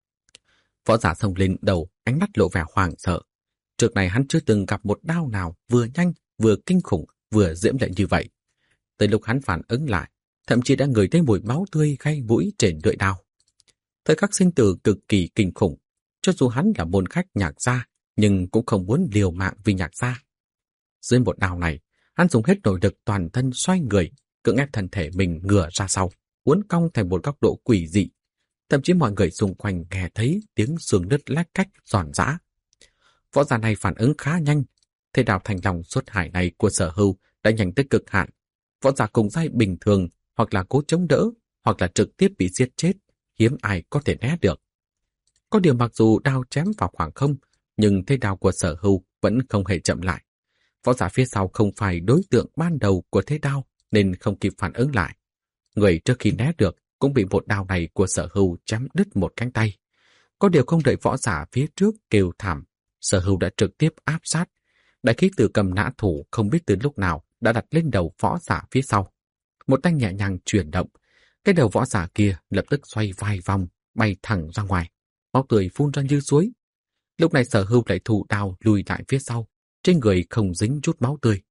Võ giả xông lên đầu, ánh mắt lộ vẻ hoảng sợ. Trước này hắn chưa từng gặp một đao nào vừa nhanh, vừa kinh khủng, vừa diễm lệ như vậy. Tới lúc hắn phản ứng lại, thậm chí đã ngửi thấy mùi máu tươi gây mũi trên lưỡi đao. Thời khắc sinh tử cực kỳ kinh khủng, cho dù hắn là môn khách Nhạc gia, nhưng cũng không muốn liều mạng vì Nhạc gia. Dưới một đao này, hắn dùng hết nội lực toàn thân xoay người, cưỡng ép thân thể mình ngửa ra sau, uốn cong thành một góc độ quỷ dị. Thậm chí mọi người xung quanh nghe thấy tiếng xương nứt lách cách giòn giã. Võ giả này phản ứng khá nhanh, thế đao Thanh Long xuất hải này của Sở Hưu đã nhanh tới cực hạn. Võ giả cùng giai bình thường hoặc là cố chống đỡ, hoặc là trực tiếp bị giết chết, hiếm ai có thể né được. Có điều mặc dù đao chém vào khoảng không, nhưng thế đao của Sở Hưu vẫn không hề chậm lại. Võ giả phía sau không phải đối tượng ban đầu của thế đao nên không kịp phản ứng lại. Người trước khi né được cũng bị một đao này của Sở Hưu chém đứt một cánh tay. Có điều không đợi võ giả phía trước kêu thảm, Sở Hưu đã trực tiếp áp sát. Đại khí tử cầm nã thủ không biết từ lúc nào đã đặt lên đầu võ giả phía sau. Một tay nhẹ nhàng chuyển động, cái đầu võ giả kia lập tức xoay vài vòng, bay thẳng ra ngoài. Máu tươi phun ra như suối. Lúc này Sở Hưu lại thủ đao lùi lại phía sau, trên người không dính chút máu tươi.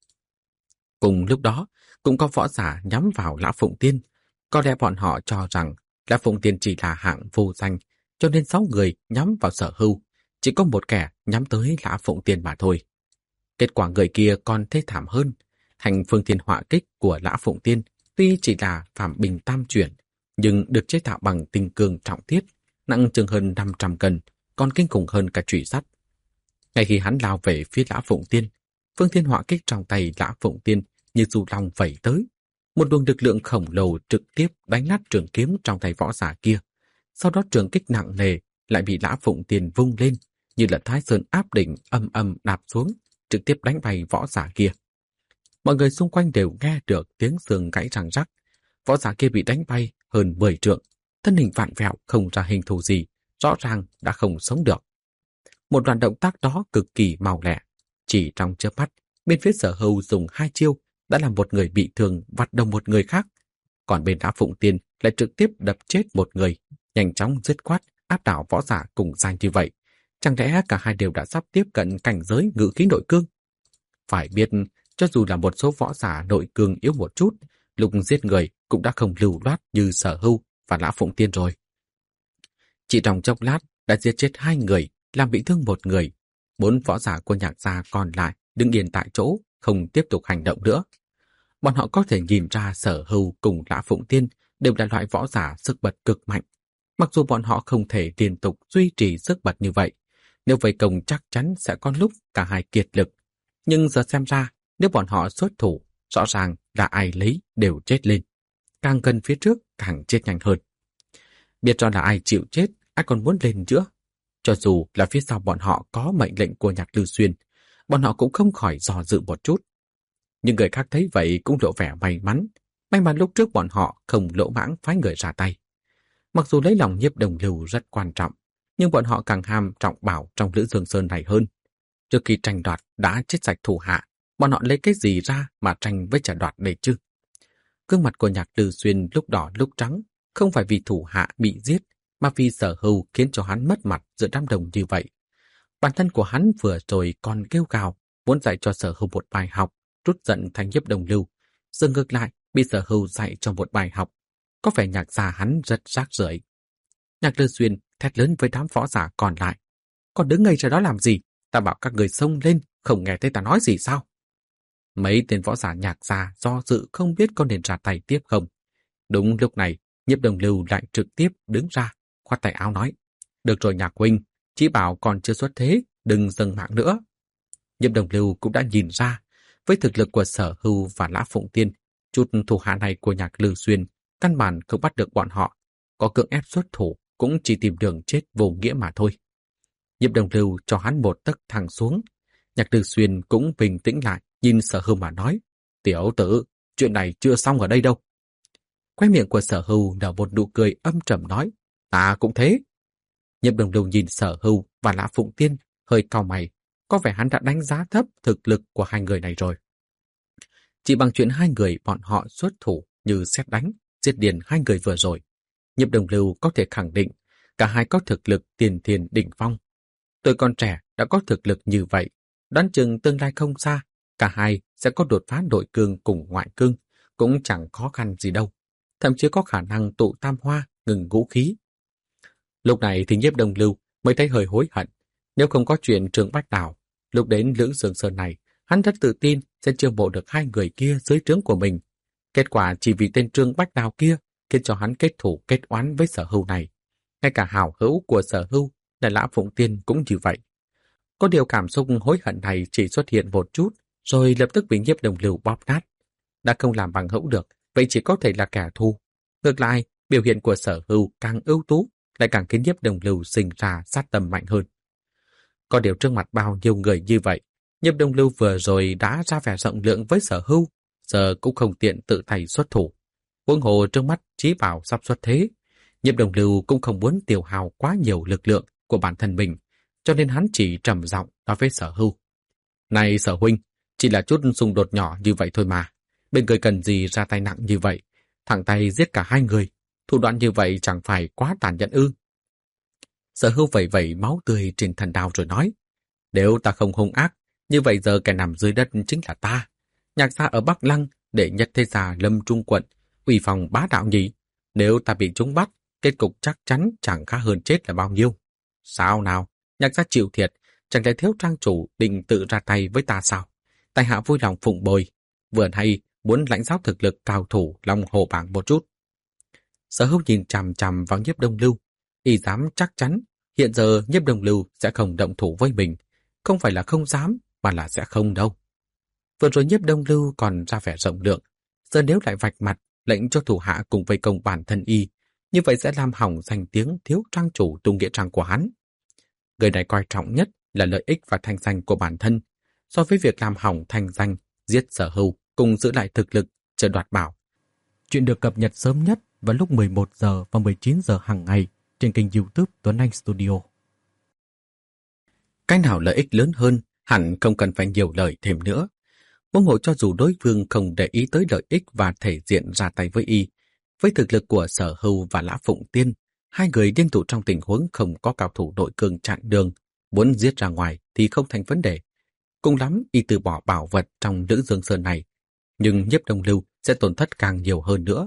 Cùng lúc đó, cũng có võ giả nhắm vào Lã Phụng Tiên. Có lẽ bọn họ cho rằng Lã Phụng Tiên chỉ là hạng vô danh, cho nên 6 người nhắm vào Sở Hưu, chỉ có một kẻ nhắm tới Lã Phụng Tiên mà thôi. Kết quả người kia còn thê thảm hơn. Hành phương thiên họa kích của Lã Phụng Tiên tuy chỉ là phạm bình tam chuyển, nhưng được chế tạo bằng tinh cương trọng thiết, nặng chừng hơn 500 cân, còn kinh khủng hơn cả chùy sắt. Ngay khi hắn lao về phía Lã Phụng Tiên, phương thiên họa kích trong tay Lã Phụng Tiên như du long vẩy tới. Một luồng lực lượng khổng lồ trực tiếp đánh nát trường kiếm trong tay võ giả kia. Sau đó trường kích nặng nề lại bị Lã Phụng Tiên vung lên, như là Thái Sơn áp đỉnh âm âm đạp xuống, trực tiếp đánh bay võ giả kia. Mọi người xung quanh đều nghe được tiếng xương gãy răng rắc. Võ giả kia bị đánh bay hơn 10 trượng, thân hình vặn vẹo không ra hình thù gì, rõ ràng đã không sống được. Một loạt động tác đó cực kỳ mau lẹ. Chỉ trong chớp mắt, bên phía Sở Hưu dùng 2 chiêu đã làm một người bị thương vặt đầu một người khác. Còn bên Lã Phụng Tiên lại trực tiếp đập chết một người, nhanh chóng dứt khoát áp đảo võ giả cùng giai như vậy. Chẳng lẽ cả hai đều đã sắp tiếp cận cảnh giới ngự khí nội cương? Phải biết, cho dù là một số võ giả nội cương yếu một chút, lúc giết người cũng đã không lưu loát như Sở Hưu và Lã Phụng Tiên rồi. Chỉ trong chốc lát đã giết chết 2 người, làm bị thương 1 người. 4 võ giả của Nhạc gia còn lại đứng yên tại chỗ, không tiếp tục hành động nữa. Bọn họ có thể nhìn ra Sở Hưu cùng Lã Phụng Tiên đều là loại võ giả sức bật cực mạnh. Mặc dù bọn họ không thể liên tục duy trì sức bật như vậy, nếu vây công chắc chắn sẽ có lúc cả hai kiệt lực. Nhưng giờ xem ra, nếu bọn họ xuất thủ, rõ ràng là ai lấy đều chết lên. Càng gần phía trước, càng chết nhanh hơn. Biết rõ là ai chịu chết, ai còn muốn lên nữa. Cho dù là phía sau bọn họ có mệnh lệnh của Nhạc Lư Xuyên, bọn họ cũng không khỏi dò dự một chút. Nhưng người khác thấy vậy cũng lộ vẻ may mắn. May mắn lúc trước bọn họ không lỗ mãng phái người ra tay. Mặc dù lấy lòng Nhiếp Đồng Lưu rất quan trọng, nhưng bọn họ càng ham trọng bảo trong Lữ Dương Sơn này hơn. Trước khi tranh đoạt đã chết sạch thủ hạ, bọn họ lấy cái gì ra mà tranh với trả đoạt đây chứ? Gương mặt của Nhạc Lư Xuyên lúc đỏ lúc trắng, không phải vì thủ hạ bị giết, mà vì Sở Hưu khiến cho hắn mất mặt giữa đám đông như vậy. Bản thân của hắn vừa rồi còn kêu gào, muốn dạy cho Sở Hưu một bài học, trút giận thành Nhiếp Đồng Lưu. Giờ ngược lại, bị Sở Hưu dạy cho một bài học. Có vẻ Nhạc gia hắn rất rác rưởi. Nhạc Lư Xuyên thét lớn với đám võ giả còn lại. Còn đứng ngây ra đó làm gì? Ta bảo các người xông lên, không nghe thấy ta nói gì sao? Mấy tên võ giả Nhạc gia do dự không biết có nên ra tay tiếp không. Đúng lúc này, Nhiếp Đồng Lưu lại trực tiếp đứng ra, khoát tay áo nói. Được rồi Nhạc huynh, chỉ bảo còn chưa xuất thế, đừng dâng mạng nữa. Nhiếp Đồng Lưu cũng đã nhìn ra, với thực lực của Sở Hưu và Lã Phụng Tiên, chút thủ hạ này của Nhạc Lư Xuyên căn bản không bắt được bọn họ, có cưỡng ép xuất thủ cũng chỉ tìm đường chết vô nghĩa mà thôi. Nhiếp Đồng Lưu cho hắn một tấc thẳng xuống. Nhạc Tư Xuyên cũng bình tĩnh lại, nhìn Sở Hưu mà nói, tiểu tử, chuyện này chưa xong ở đây đâu. Khóe miệng của Sở Hưu nở một nụ cười âm trầm nói, ta cũng thế. Nhiếp Đồng Lưu nhìn Sở Hưu và Lã Phụng Tiên hơi cau mày, có vẻ hắn đã đánh giá thấp thực lực của hai người này rồi. Chỉ bằng chuyện hai người bọn họ xuất thủ như sét đánh, giết điền hai người vừa rồi, Nhiếp Đồng Lưu có thể khẳng định cả hai có thực lực tiền thiền đỉnh phong. Tuổi còn trẻ đã có thực lực như vậy, đoán chừng tương lai không xa, cả hai sẽ có đột phá nội cương cùng ngoại cương, cũng chẳng khó khăn gì đâu. Thậm chí có khả năng tụ tam hoa, ngừng vũ khí. Lúc này thì Nhiếp Đồng Lưu mới thấy hơi hối hận. Nếu không có chuyện Trương Bách Đào, lúc đến Lữ Dương Sơn này, hắn rất tự tin sẽ chiêu mộ được hai người kia dưới trướng của mình. Kết quả chỉ vì tên Trương Bách Đào kia khiến cho hắn kết thủ kết oán với Sở Hưu này. Ngay cả hảo hữu của Sở Hưu là Lã Phụng Tiên cũng như vậy. Có điều cảm xúc hối hận này chỉ xuất hiện một chút, rồi lập tức bị Nhiếp Đồng Lưu bóp nát. Đã không làm bằng hữu được, vậy chỉ có thể là kẻ thù. Ngược lại, biểu hiện của Sở Hưu càng ưu tú, lại càng khiến Nhiếp Đồng Lưu sinh ra sát tâm mạnh hơn. Có điều trước mặt bao nhiêu người như vậy, Nhiếp Đồng Lưu vừa rồi đã ra vẻ rộng lượng với Sở Hưu, giờ cũng không tiện tự tay xuất thủ. Huống hồ trước mắt Chí Bảo sắp xuất thế, Nhiếp Đồng Lưu cũng không muốn tiêu hao quá nhiều lực lượng của bản thân mình, cho nên hắn chỉ trầm giọng nói với Sở Hưu. Này Sở huynh, chỉ là chút xung đột nhỏ như vậy thôi mà. Bên người cần gì ra tay nặng như vậy? Thẳng tay giết cả hai người. Thủ đoạn như vậy chẳng phải quá tàn nhẫn ư? Sở Hưu vẩy vẩy máu tươi trên thần đao rồi nói. Nếu ta không hung ác, như vậy giờ kẻ nằm dưới đất chính là ta. Nhạc gia ở Bắc Lăng, đệ nhất thế gia Lâm Trung quận, uy phong bá đạo nhỉ? Nếu ta bị chúng bắt, kết cục chắc chắn chẳng khá hơn chết là bao nhiêu. Sao nào? Nhạc gia chịu thiệt, chẳng lẽ thiếu trang chủ định tự ra tay với ta sao? Tài hạ vui lòng phụng bồi, vừa hay muốn lãnh giáo thực lực cao thủ Long Hồ Bảng một chút. Sở Hưu nhìn chằm chằm vào Nhiếp Đồng Lưu, y dám chắc chắn hiện giờ Nhiếp Đồng Lưu sẽ không động thủ với mình, không phải là không dám mà là sẽ không đâu. Vừa rồi Nhiếp Đồng Lưu còn ra vẻ rộng lượng, giờ nếu lại vạch mặt lệnh cho thủ hạ cùng vây công bản thân y, như vậy sẽ làm hỏng danh tiếng thiếu trang chủ Tu Nghĩa Trang của hắn. Người này coi trọng nhất là lợi ích và thanh danh của bản thân, so với việc làm hỏng thanh danh, giết Sở Hưu cùng giữ lại thực lực, chờ đoạt bảo. Chuyện được cập nhật sớm nhất vào lúc 11 giờ và 19 giờ hàng ngày trên kênh YouTube Tuấn Anh Studio. Cái nào lợi ích lớn hơn, hẳn không cần phải nhiều lời thêm nữa. Huống hồ cho dù đối phương không để ý tới lợi ích và thể diện ra tay với y, với thực lực của Sở Hưu và Lã Phụng Tiên, hai người liên thủ trong tình huống không có cao thủ đội cương chặn đường, muốn giết ra ngoài thì không thành vấn đề. Cùng lắm y từ bỏ bảo vật trong Lữ Dương Sơn này, nhưng Nhiếp Đồng Lưu sẽ tổn thất càng nhiều hơn nữa.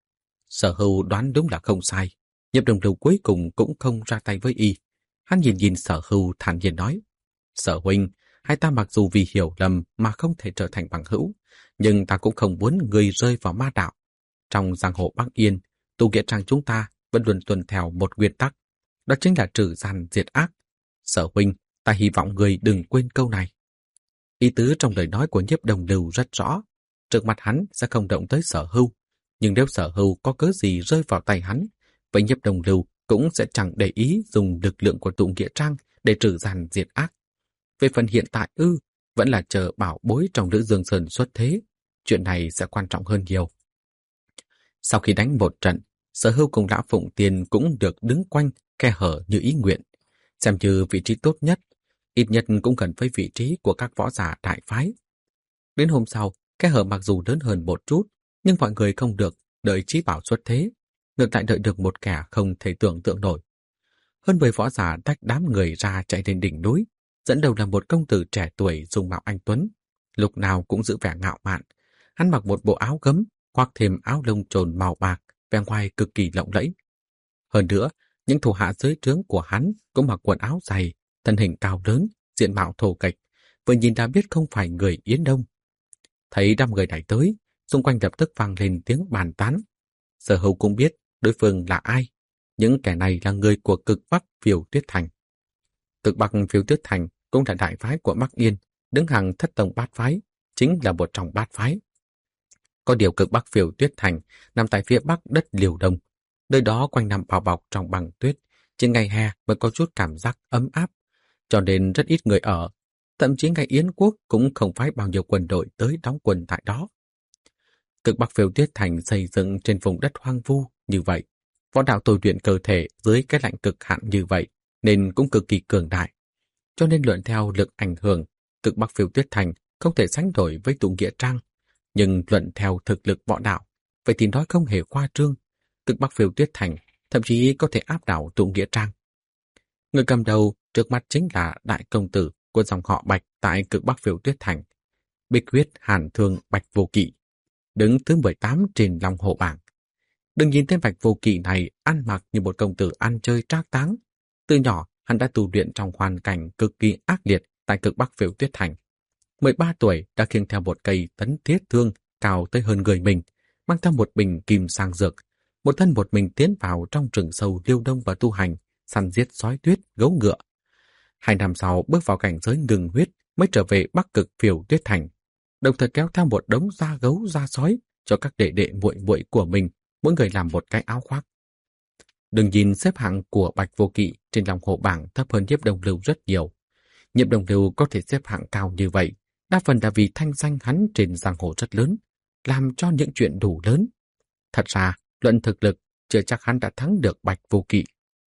Sở Hưu đoán đúng là không sai, Nhiếp Đồng Lưu cuối cùng cũng không ra tay với y. Hắn nhìn nhìn Sở Hưu thản nhiên nói, Sở huynh, hai ta mặc dù vì hiểu lầm mà không thể trở thành bằng hữu, nhưng ta cũng không muốn người rơi vào ma đạo. Trong giang hồ Bắc Yên, Tu Nghĩa Trang chúng ta vẫn luôn tuân theo một nguyên tắc, đó chính là trừ gian diệt ác. Sở huynh, ta hy vọng người đừng quên câu này. Ý tứ trong lời nói của Nhiếp Đồng Lưu rất rõ, trước mặt hắn sẽ không động tới Sở Hưu, nhưng nếu Sở Hưu có cớ gì rơi vào tay hắn, vậy Nhiếp Đồng Lưu cũng sẽ chẳng để ý dùng lực lượng của Tu Nghĩa Trang để trừ gian diệt ác. Về phần hiện tại vẫn là chờ bảo bối trong Lữ Dương Sơn xuất thế, chuyện này sẽ quan trọng hơn nhiều. Sau khi đánh một trận, Sở Hưu cùng Lã Phụng Tiên cũng được đứng quanh khe hở như ý nguyện, xem như vị trí tốt nhất, ít nhất cũng gần với vị trí của các võ giả đại phái. Đến hôm sau, khe hở mặc dù lớn hơn một chút, nhưng mọi người không được đợi Chí Bảo xuất thế, ngược lại đợi được một kẻ không thể tưởng tượng nổi. Hơn 10 võ giả tách đám người ra chạy lên đỉnh núi, dẫn đầu là một công tử trẻ tuổi dung mạo anh tuấn, lúc nào cũng giữ vẻ ngạo mạn. Hắn mặc một bộ áo gấm, khoác thêm áo lông trồn màu bạc, vẻ ngoài cực kỳ lộng lẫy. Hơn nữa, những thủ hạ dưới trướng của hắn cũng mặc quần áo dày, thân hình cao lớn, diện mạo thô kệch, vừa nhìn đã biết không phải người Yến Đông. Thấy đám người này tới, xung quanh lập tức vang lên tiếng bàn tán. Sở Hưu cũng biết đối phương là ai. Những kẻ này là người của Cực Bắc Phiêu Tuyết Thành. Cực Bắc Phiêu Tuyết Thành cũng là đại phái của Bắc Yên, đứng hàng thất tông bát phái, chính là một trong bát phái. Có điều cực Bắc Phiêu Tuyết Thành nằm tại phía bắc đất Liều Đông, nơi đó quanh năm bao bọc trong băng tuyết, trên ngày hè mới có chút cảm giác ấm áp, cho nên rất ít người ở. Thậm chí ngày Yến quốc cũng không phái bao nhiêu quân đội tới đóng quân tại đó. Cực Bắc Phiêu Tuyết Thành xây dựng trên vùng đất hoang vu như vậy, võ đạo tôi luyện cơ thể dưới cái lạnh cực hạn như vậy nên cũng cực kỳ cường đại. Cho nên luận theo lực ảnh hưởng, Cực Bắc Phiêu Tuyết Thành không thể sánh đổi với tụ Nghĩa Trang. Nhưng luận theo thực lực võ đạo, vậy thì nói không hề khoa trương. Cực Bắc Phiêu Tuyết Thành thậm chí có thể áp đảo tụ Nghĩa Trang. Người cầm đầu trước mắt chính là đại công tử của dòng họ Bạch tại Cực Bắc Phiêu Tuyết Thành, Bích huyết hàn thương Bạch Vô Kỵ, đứng thứ 18 trên Long Hổ bảng. Đừng nhìn tên Bạch Vô Kỵ này ăn mặc như một công tử ăn chơi trác táng. Từ nhỏ, hắn đã tu luyện trong hoàn cảnh cực kỳ ác liệt tại Cực Bắc Phiêu Tuyết Thành. 13 tuổi đã khiêng theo một cây tấn thiết thương cao tới hơn người mình, mang theo một bình kim sang dược, một thân một mình tiến vào trong rừng sâu Liêu Đông và tu hành, săn giết sói tuyết, gấu ngựa. 2 năm sau bước vào cảnh giới ngừng huyết mới trở về Bắc Cực Phiêu Tuyết Thành, đồng thời kéo theo một đống da gấu da sói cho các đệ đệ muội muội của mình, mỗi người làm một cái áo khoác. Đừng nhìn xếp hạng của Bạch Vô Kỵ trên Long Hổ bảng thấp hơn Nhiếp Đồng Lưu rất nhiều. Nhiếp Đồng Lưu có thể xếp hạng cao như vậy, đa phần là vì thanh danh hắn trên giang hồ rất lớn, làm cho những chuyện đủ lớn. Thật ra, luận thực lực, chưa chắc hắn đã thắng được Bạch Vô Kỵ.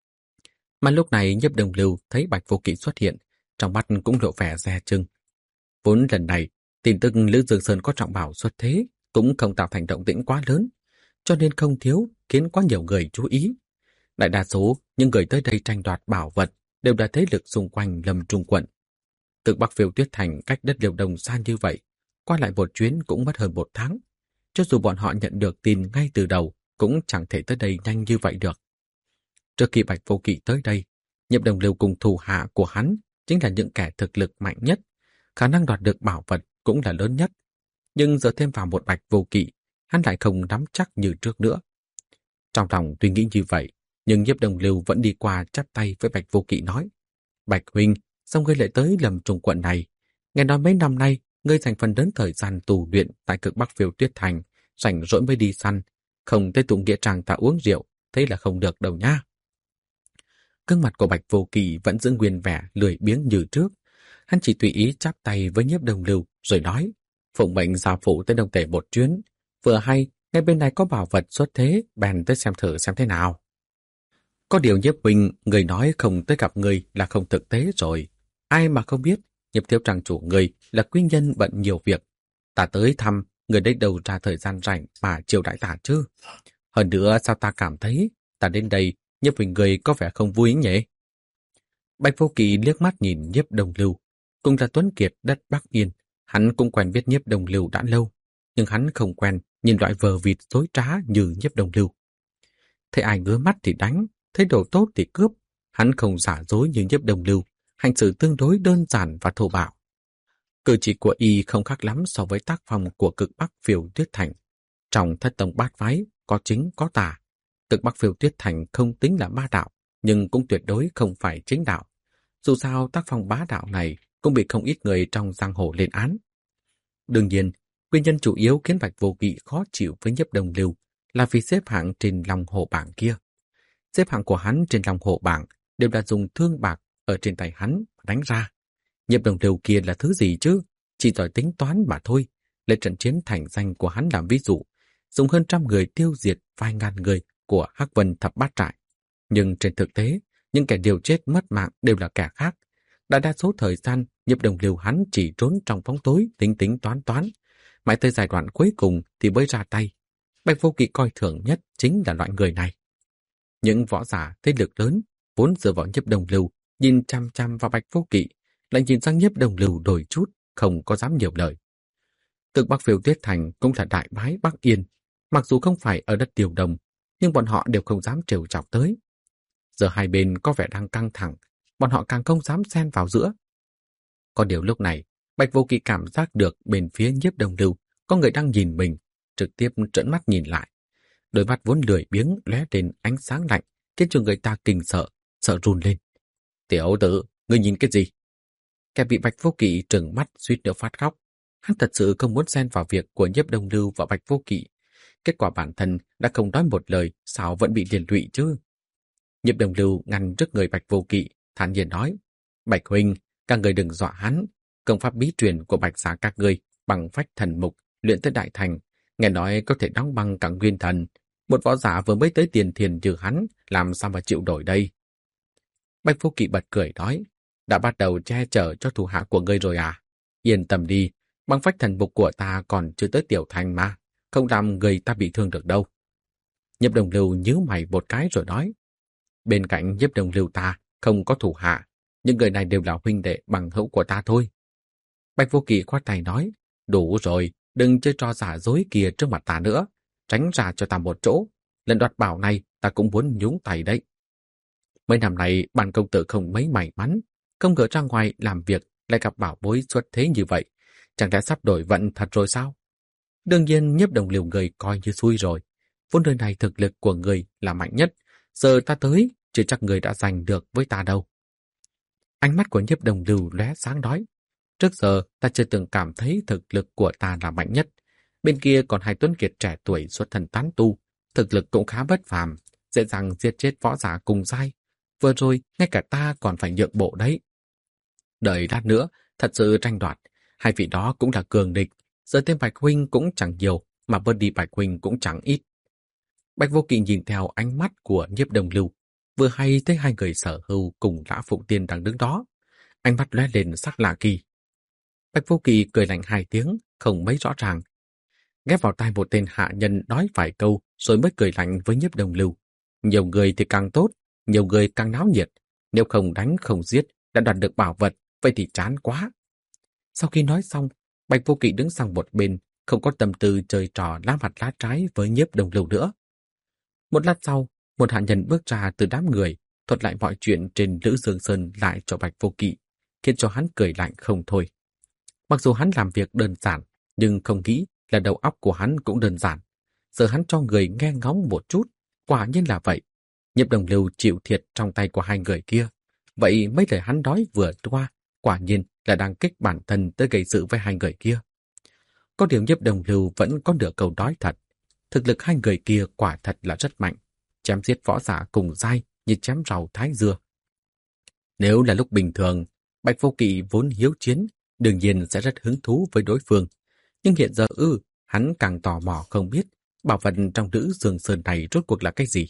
Mà lúc này Nhiếp Đồng Lưu thấy Bạch Vô Kỵ xuất hiện, trong mắt cũng lộ vẻ dè chừng. Vốn lần này, tin tức Lữ Dương Sơn có trọng bảo xuất thế cũng không tạo thành động tĩnh quá lớn, cho nên không thiếu khiến quá nhiều người chú ý. Đại đa số những người tới đây tranh đoạt bảo vật đều là thế lực xung quanh Lâm Trung quận. Cực Bắc Phiêu Tuyết Thành cách đất Liêu Đông xa như vậy, qua lại một chuyến cũng mất hơn 1 tháng. Cho dù bọn họ nhận được tin ngay từ đầu, cũng chẳng thể tới đây nhanh như vậy được. Trước khi Bạch Vô Kỵ tới đây, Nhiếp Đồng Lưu cùng thủ hạ của hắn chính là những kẻ thực lực mạnh nhất, khả năng đoạt được bảo vật cũng là lớn nhất. Nhưng giờ thêm vào một Bạch Vô Kỵ, hắn lại không nắm chắc như trước nữa. Trong lòng tuy nghĩ như vậy, nhưng Nhiếp Đồng Lưu vẫn đi qua chắp tay với Bạch Vô Kỵ nói: Bạch huynh, sao ngươi lại tới Lâm Trung quận này? Nghe nói mấy năm nay, ngươi dành phần lớn thời gian tu luyện tại Cực Bắc Phiêu Tuyết Thành, rảnh rỗi mới đi săn, không tới tụ Nghĩa Trang ta uống rượu, thế là không được đâu nha. Gương mặt của Bạch Vô Kỵ vẫn giữ nguyên vẻ lười biếng như trước. Hắn chỉ tùy ý chắp tay với Nhiếp Đồng Lưu rồi nói: phụng mệnh gia phụ tới Đông Tề một chuyến, vừa hay ngay bên này có bảo vật xuất thế, bèn tới xem thử xem thế nào. Có điều Nhiếp huynh, người nói không tới gặp người là không thực tế rồi. Ai mà không biết, Nhiếp thiếu trang chủ người là quý nhân bận nhiều việc. Ta tới thăm, người đây đầu ra thời gian rảnh mà chiều đãi ta chứ. Hơn nữa sao ta cảm thấy, ta đến đây, Nhiếp huynh người có vẻ không vui nhỉ? Bạch Vô Kỵ liếc mắt nhìn Nhiếp Đồng Lưu, cùng là tuấn kiệt đất Bắc Yên. Hắn cũng quen biết Nhiếp Đồng Lưu đã lâu, nhưng hắn không quen nhìn loại vờ vịt dối trá như Nhiếp Đồng Lưu. Thấy ai ngứa mắt thì đánh, thấy đồ tốt thì cướp. Hắn không giả dối như Nhiếp Đồng Lưu, hành xử tương đối đơn giản và thô bạo. Cử chỉ của y không khác lắm so với tác phong của Cực Bắc Phiêu Tuyết Thành. Trong thất tông bát phái, có chính có tà. Cực Bắc Phiêu Tuyết Thành không tính là ma đạo, nhưng cũng tuyệt đối không phải chính đạo. Dù sao tác phong bá đạo này cũng bị không ít người trong giang hồ lên án. Đương nhiên, nguyên nhân chủ yếu khiến Bạch Vô Kỵ khó chịu với Nhiếp Đồng Lưu là vì xếp hạng trên Long Hổ bảng kia. Xếp hạng của hắn trên Long Hổ bảng đều đã dùng thương bạc ở trên tay hắn đánh ra. Nhiếp Đồng Lưu kia là thứ gì chứ? Chỉ giỏi tính toán mà thôi. Lấy trận chiến thành danh của hắn làm ví dụ, dùng hơn 100 người tiêu diệt vài ngàn người của Hắc Vân Thập Bát Trại. Nhưng trên thực tế, những kẻ điều chết mất mạng đều là kẻ khác. Đại đa số thời gian, Nhiếp Đồng Lưu hắn chỉ trốn trong bóng tối tính tính toán toán. Mãi tới giai đoạn cuối cùng thì mới ra tay. Bạch Vô Kỵ coi thường nhất chính là loại người này. Những võ giả thế lực lớn vốn dựa vào Nhiếp Đồng Lưu, nhìn chăm chăm vào Bạch Vô Kỵ, lại nhìn sang Nhiếp Đồng Lưu đổi chút, không có dám nhiều lời. Cực Bắc Phiêu Tuyết Thành cũng là đại bái Bắc Yên, mặc dù không phải ở đất Điều Đồng, nhưng bọn họ đều không dám trêu chọc tới. Giờ hai bên có vẻ đang căng thẳng, bọn họ càng không dám xen vào giữa. Có điều lúc này, Bạch Vô Kỵ cảm giác được bên phía Nhiếp Đồng Lưu có người đang nhìn mình, trực tiếp trợn mắt nhìn lại. Đôi mắt vốn lười biếng lóe lên ánh sáng lạnh, khiến cho người ta kinh sợ, sợ run lên. Tiểu tử, ngươi nhìn cái gì? Kẻ bị Bạch Vô Kỵ trừng mắt suýt nữa phát khóc. Hắn thật sự không muốn xen vào việc của Nhiếp Đông Lưu và Bạch Vô Kỵ. Kết quả bản thân đã không nói một lời, sao vẫn bị liên lụy chứ? Nhiếp Đông Lưu ngăn trước người Bạch Vô Kỵ, thản nhiên nói: Bạch huynh, các người đừng dọa hắn. Công pháp bí truyền của Bạch gia các ngươi bằng phách thần mục luyện tới đại thành, nghe nói có thể đóng băng cả nguyên thần. Một võ giả vừa mới tới tiền thiền như hắn, làm sao mà chịu đổi đây? Bạch Vô Kỵ bật cười nói: đã bắt đầu che chở cho thủ hạ của ngươi rồi à? Yên tâm đi, băng phách thần mục của ta còn chưa tới tiểu thành mà, không làm người ta bị thương được đâu. Nhiếp Đông Lưu nhíu mày một cái rồi nói: bên cạnh Nhiếp Đông Lưu ta không có thủ hạ, những người này đều là huynh đệ bằng hữu của ta thôi. Bạch Vô Kỵ khoát tay nói: đủ rồi, đừng chơi trò giả dối kia trước mặt ta nữa, tránh ra cho ta một chỗ. Lần đoạt bảo này ta cũng muốn nhúng tay đấy. Mấy năm nay bản công tử không mấy may mắn, không ngờ ra ngoài làm việc lại gặp bảo bối xuất thế như vậy. Chẳng lẽ sắp đổi vận thật rồi sao? Đương nhiên Nhiếp Đông Lưu người coi như xui rồi. Vốn nơi này thực lực của người là mạnh nhất, giờ ta tới, chưa chắc người đã giành được với ta đâu. Ánh mắt của Nhiếp Đông Lưu lóe sáng nói: trước giờ ta chưa từng cảm thấy thực lực của ta là mạnh nhất. Bên kia còn hai tuấn kiệt trẻ tuổi xuất thân tán tu, thực lực cũng khá bất phàm, dễ dàng giết chết võ giả cùng giai. Vừa rồi ngay cả ta còn phải nhượng bộ đấy. Đợi lát nữa, thật sự tranh đoạt, hai vị đó cũng là cường địch. Giờ tên Bạch huynh cũng chẳng nhiều, mà bớt đi Bạch huynh cũng chẳng ít. Bạch Vô Kỵ nhìn theo ánh mắt của Nhiếp Đông Lưu, vừa hay thấy hai người Sở Hưu cùng Lã Phụng Tiên đang đứng đó. Ánh mắt lóe lên sắc lạ kỳ. Bạch Vô Kỵ cười lạnh hai tiếng, không mấy rõ ràng. Ghép vào tai một tên hạ nhân nói vài câu rồi mới cười lạnh với Nhiếp Đông Lưu. Nhiều người thì càng tốt, nhiều người càng náo nhiệt. Nếu không đánh không giết, đã đoạt được bảo vật, vậy thì chán quá. Sau khi nói xong, Bạch Vô Kỵ đứng sang một bên, không có tâm tư chơi trò lá mặt lá trái với Nhiếp Đông Lưu nữa. Một lát sau, một hạ nhân bước ra từ đám người, thuật lại mọi chuyện trên Lữ Dương Sơn lại cho Bạch Vô Kỵ, khiến cho hắn cười lạnh không thôi. Mặc dù hắn làm việc đơn giản, nhưng không nghĩ là đầu óc của hắn cũng đơn giản. Giờ hắn cho người nghe ngóng một chút, quả nhiên là vậy. Nhiếp Đông Lưu chịu thiệt trong tay của hai người kia. Vậy mấy lời hắn nói vừa qua, quả nhiên là đang kích bản thân tới gây sự với hai người kia. Có điều Nhiếp Đông Lưu vẫn có nửa câu nói thật. Thực lực hai người kia quả thật là rất mạnh, chém giết võ giả cùng giai như chém rau thái dưa. Nếu là lúc bình thường, Bạch Vô Kỵ vốn hiếu chiến, đương nhiên sẽ rất hứng thú với đối phương. Nhưng hiện giờ hắn càng tò mò không biết bảo vật trong Lữ Dương Sơn này rốt cuộc là cái gì.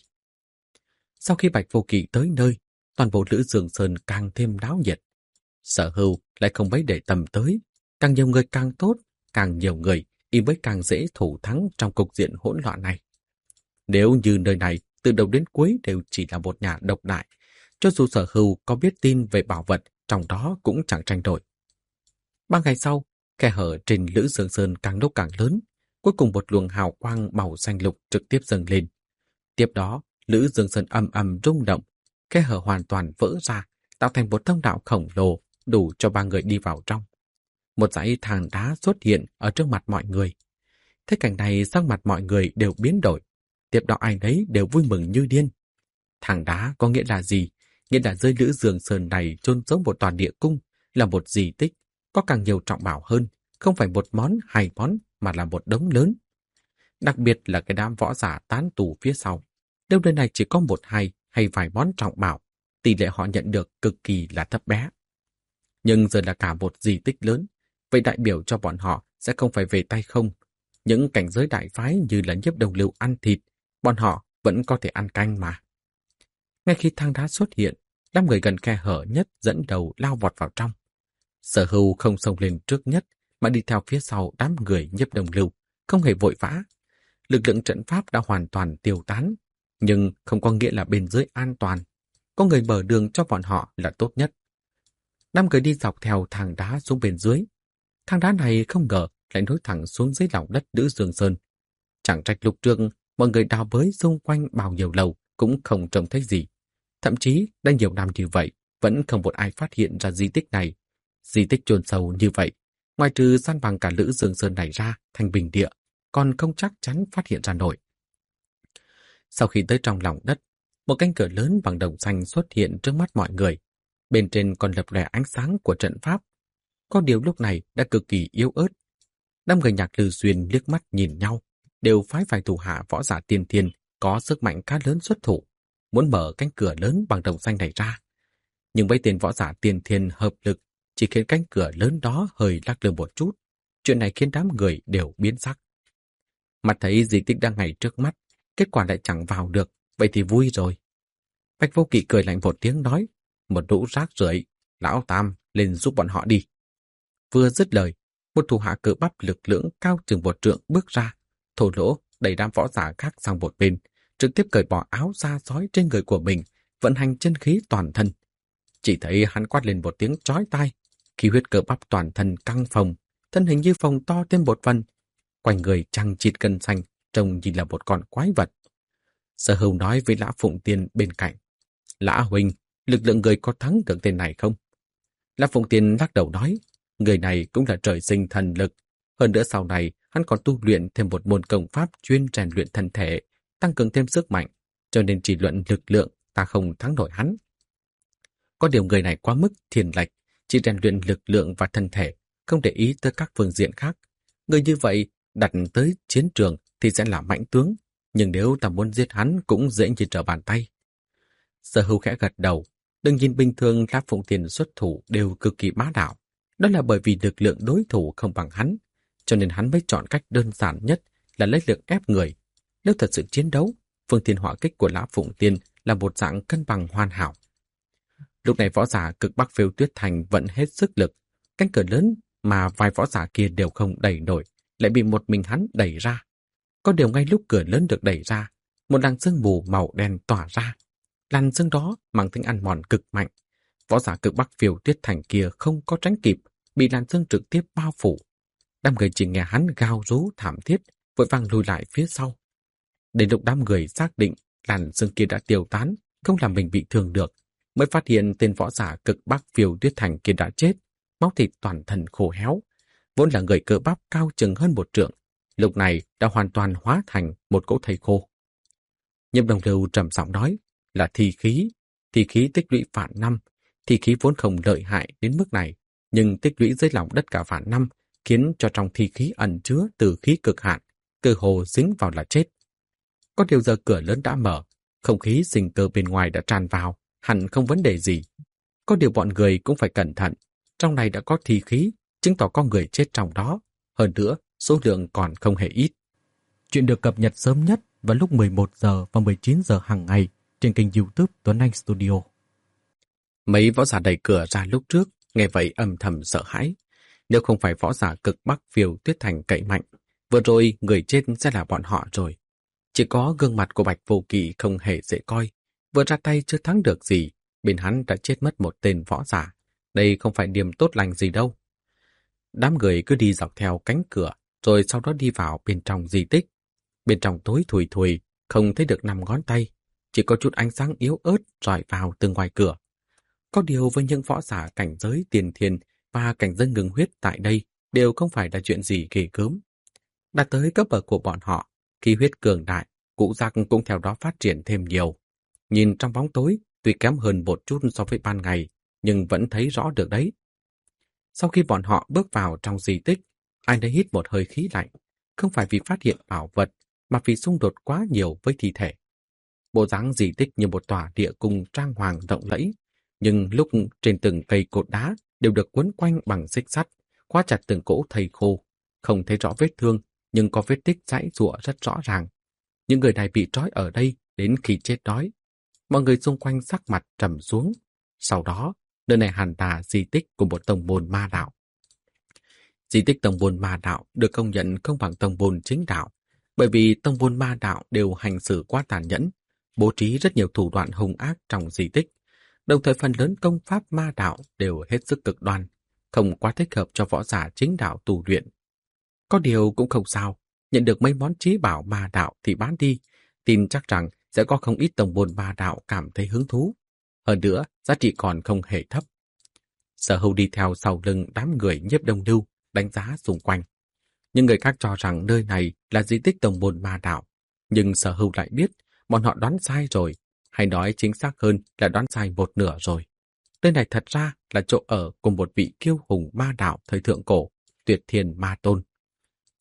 Sau khi Bạch Vô Kỵ tới nơi, toàn bộ Lữ Dương Sơn càng thêm náo nhiệt. Sở Hưu lại không mấy để tâm tới, càng nhiều người càng tốt, càng nhiều người y mới càng dễ thủ thắng trong cục diện hỗn loạn này. Nếu như nơi này từ đầu đến cuối đều chỉ là một nhà độc đại, cho dù Sở Hưu có biết tin về bảo vật trong đó cũng chẳng tranh đổi. 3 ngày sau, khe hở trên Lữ Dương Sơn càng lúc càng lớn, cuối cùng một luồng hào quang màu xanh lục trực tiếp dâng lên. Tiếp đó, Lữ Dương Sơn ầm ầm rung động, khe hở hoàn toàn vỡ ra, tạo thành một thông đạo khổng lồ, đủ cho 3 người đi vào trong. Một dãy thang đá xuất hiện ở trước mặt mọi người. Thế cảnh này sắc mặt mọi người đều biến đổi, tiếp đó ai nấy đều vui mừng như điên. Thang đá có nghĩa là gì? Nghĩa là dưới Lữ Dương Sơn này chôn giấu một tòa địa cung, là một di tích, có càng nhiều trọng bảo hơn, không phải một món hai món mà là một đống lớn. Đặc biệt là cái đám võ giả tán tù phía sau. Nếu nơi này chỉ có một hai hay vài món trọng bảo, tỷ lệ họ nhận được cực kỳ là thấp bé. Nhưng giờ là cả một di tích lớn, vậy đại biểu cho bọn họ sẽ không phải về tay không. Những cảnh giới đại phái như là Nhiếp Đông Lưu ăn thịt, bọn họ vẫn có thể ăn canh mà. Ngay khi thang đá xuất hiện, đám người gần khe hở nhất dẫn đầu lao vọt vào trong. Sở Hưu không xông lên trước nhất, mà đi theo phía sau đám người Nhiếp Đông Lưu, không hề vội vã. Lực lượng trận pháp đã hoàn toàn tiêu tán, nhưng không có nghĩa là bên dưới an toàn. Có người mở đường cho bọn họ là tốt nhất. Đám người đi dọc theo thang đá xuống bên dưới. Thang đá này không ngờ lại nối thẳng xuống dưới lòng đất Lữ Dương Sơn. Chẳng trách lúc trước mọi người đào bới xung quanh bao nhiêu lầu cũng không trông thấy gì. Thậm chí đã nhiều năm như vậy vẫn không một ai phát hiện ra di tích này. Di tích chôn sâu như vậy, ngoài trừ san bằng cả Lữ Dương Sơn này ra thành bình địa, còn không chắc chắn phát hiện ra nổi. Sau khi tới trong lòng đất, một cánh cửa lớn bằng đồng xanh xuất hiện trước mắt mọi người. Bên trên còn lập lòe ánh sáng của trận pháp. Có điều lúc này đã cực kỳ yếu ớt, Năm người Nhạc Lư Xuyên liếc mắt nhìn nhau, đều phái vài thủ hạ võ giả tiên thiên có sức mạnh khá lớn xuất thủ, muốn mở cánh cửa lớn bằng đồng xanh này ra. Nhưng mấy tên võ giả tiên thiên hợp lực chỉ khiến cánh cửa lớn đó hơi lắc lư một chút. Chuyện này khiến đám người đều biến sắc. Mặt thấy di tích đang ngay trước mắt, kết quả lại chẳng vào được, vậy thì vui rồi. Bạch Vô Kỵ cười lạnh một tiếng nói, một lũ rác rưởi, lão Tam lên giúp bọn họ đi. Vừa dứt lời, một thủ hạ cơ bắp lực lưỡng cao chừng một trượng bước ra, thô lỗ đẩy đám võ giả khác sang một bên, trực tiếp cởi bỏ áo da sói trên người của mình, vận hành chân khí toàn thân. Chỉ thấy hắn quát lên một tiếng chói tai, khí huyết cơ bắp toàn thân căng phồng, thân hình như phồng to thêm một phần, quanh người chằng chịt gân xanh, trông như là một con quái vật. Sở Hưu nói với Lã Phụng Tiên bên cạnh, Lã huynh, lực lượng người có thắng được tên này không? Lã Phụng Tiên lắc đầu nói, người này cũng là trời sinh thần lực. Hơn nữa sau này, hắn còn tu luyện thêm một môn công pháp chuyên rèn luyện thân thể, tăng cường thêm sức mạnh, cho nên chỉ luận lực lượng ta không thắng nổi hắn. Có điều người này quá mức thiền lệch, chỉ rèn luyện lực lượng và thân thể, không để ý tới các phương diện khác. Người như vậy đặt tới chiến trường thì sẽ là mạnh tướng, nhưng nếu ta muốn giết hắn cũng dễ như trở bàn tay. Sở Hưu khẽ gật đầu, đừng nhìn bình thường Lã Phụng Tiên xuất thủ đều cực kỳ bá đạo. Đó là bởi vì lực lượng đối thủ không bằng hắn, cho nên hắn mới chọn cách đơn giản nhất là lấy lực ép người. Nếu thật sự chiến đấu, phương thiên hỏa kích của Lã Phụng Tiên là một dạng cân bằng hoàn hảo. Lúc này võ giả cực Bắc Phiêu Tuyết Thành vẫn hết sức lực, cánh cửa lớn mà vài võ giả kia đều không đẩy nổi, lại bị một mình hắn đẩy ra. Có điều ngay lúc cửa lớn được đẩy ra, một làn sương mù màu đen tỏa ra. Làn sương đó mang tính ăn mòn cực mạnh. Võ giả cực Bắc Phiêu Tuyết Thành kia không có tránh kịp, bị làn sương trực tiếp bao phủ. Đám người chỉ nghe hắn gào rú thảm thiết, vội vàng lùi lại phía sau. Đến lúc đám người xác định làn sương kia đã tiêu tán, không làm mình bị thương được, mới phát hiện tên võ giả cực Bắc Phiêu Tuyết Thành kia đã chết, máu thịt toàn thân khô héo. Vốn là người cơ bắp cao chừng hơn một trượng, lúc này đã hoàn toàn hóa thành một cỗ thây khô. Nhiếp Đồng Lưu trầm giọng nói, là thi khí tích lũy vạn năm, thi khí vốn không lợi hại đến mức này, nhưng tích lũy dưới lòng đất cả vạn năm, khiến cho trong thi khí ẩn chứa từ khí cực hạn, cơ hồ dính vào là chết. Có điều giờ cửa lớn đã mở, không khí sinh cơ bên ngoài đã tràn vào, hẳn không vấn đề gì. Có điều bọn người cũng phải cẩn thận, trong này đã có thi khí, chứng tỏ có người chết trong đó. Hơn nữa, số lượng còn không hề ít. Chuyện được cập nhật sớm nhất vào lúc 11 giờ và 19 giờ hàng ngày trên kênh YouTube Tuấn Anh Studio. Mấy võ giả đẩy cửa ra lúc trước, nghe vậy âm thầm sợ hãi. Nếu không phải võ giả cực Bắc Phiêu Tuyết Thành cậy mạnh, vừa rồi người chết sẽ là bọn họ rồi. Chỉ có gương mặt của Bạch Vô Kỵ không hề dễ coi, vừa ra tay chưa thắng được gì, bên hắn đã chết mất một tên võ giả. Đây không phải điểm tốt lành gì đâu. Đám người cứ đi dọc theo cánh cửa, rồi sau đó đi vào bên trong di tích. Bên trong tối thùi thùi, không thấy được 5 ngón tay, chỉ có chút ánh sáng yếu ớt rọi vào từ ngoài cửa. Có điều với những võ giả cảnh giới tiền thiên và cảnh giới ngừng huyết tại đây đều không phải là chuyện gì ghê gớm. Đã tới cấp bậc của bọn họ, khi huyết cường đại, cụ giác cũng theo đó phát triển thêm nhiều. Nhìn trong bóng tối, tuy kém hơn một chút so với ban ngày, nhưng vẫn thấy rõ được đấy. Sau khi bọn họ bước vào trong di tích, ai nấy hít một hơi khí lạnh, không phải vì phát hiện bảo vật, mà vì xung đột quá nhiều với thi thể. Bộ dáng di tích như một tòa địa cung trang hoàng rộng lẫy, nhưng lúc trên từng cây cột đá đều được quấn quanh bằng xích sắt, khóa chặt từng cỗ thây khô, không thấy rõ vết thương, nhưng có vết tích giãy giụa rất rõ ràng. Những người này bị trói ở đây đến khi chết đói. Mọi người xung quanh sắc mặt trầm xuống. Sau đó, nơi này hẳn là di tích của một tông môn ma đạo. Di tích tông môn ma đạo được công nhận không bằng tông môn chính đạo, bởi vì tông môn ma đạo đều hành xử quá tàn nhẫn, bố trí rất nhiều thủ đoạn hung ác trong di tích. Đồng thời phần lớn công pháp ma đạo đều hết sức cực đoan, không quá thích hợp cho võ giả chính đạo tu luyện. Có điều cũng không sao, nhận được mấy món trí bảo ma đạo thì bán đi, tin chắc rằng sẽ có không ít tông môn ma đạo cảm thấy hứng thú. Hơn nữa, giá trị còn không hề thấp. Sở Hưu đi theo sau lưng đám người Nhiếp Đông Lưu, đánh giá xung quanh. Những người khác cho rằng nơi này là di tích tông môn ma đạo, nhưng Sở Hưu lại biết bọn họ đoán sai rồi, hay nói chính xác hơn là đoán sai một nửa rồi. Nơi này thật ra là chỗ ở của một vị kiêu hùng ma đạo thời thượng cổ, Tuyệt Thiên Ma Tôn.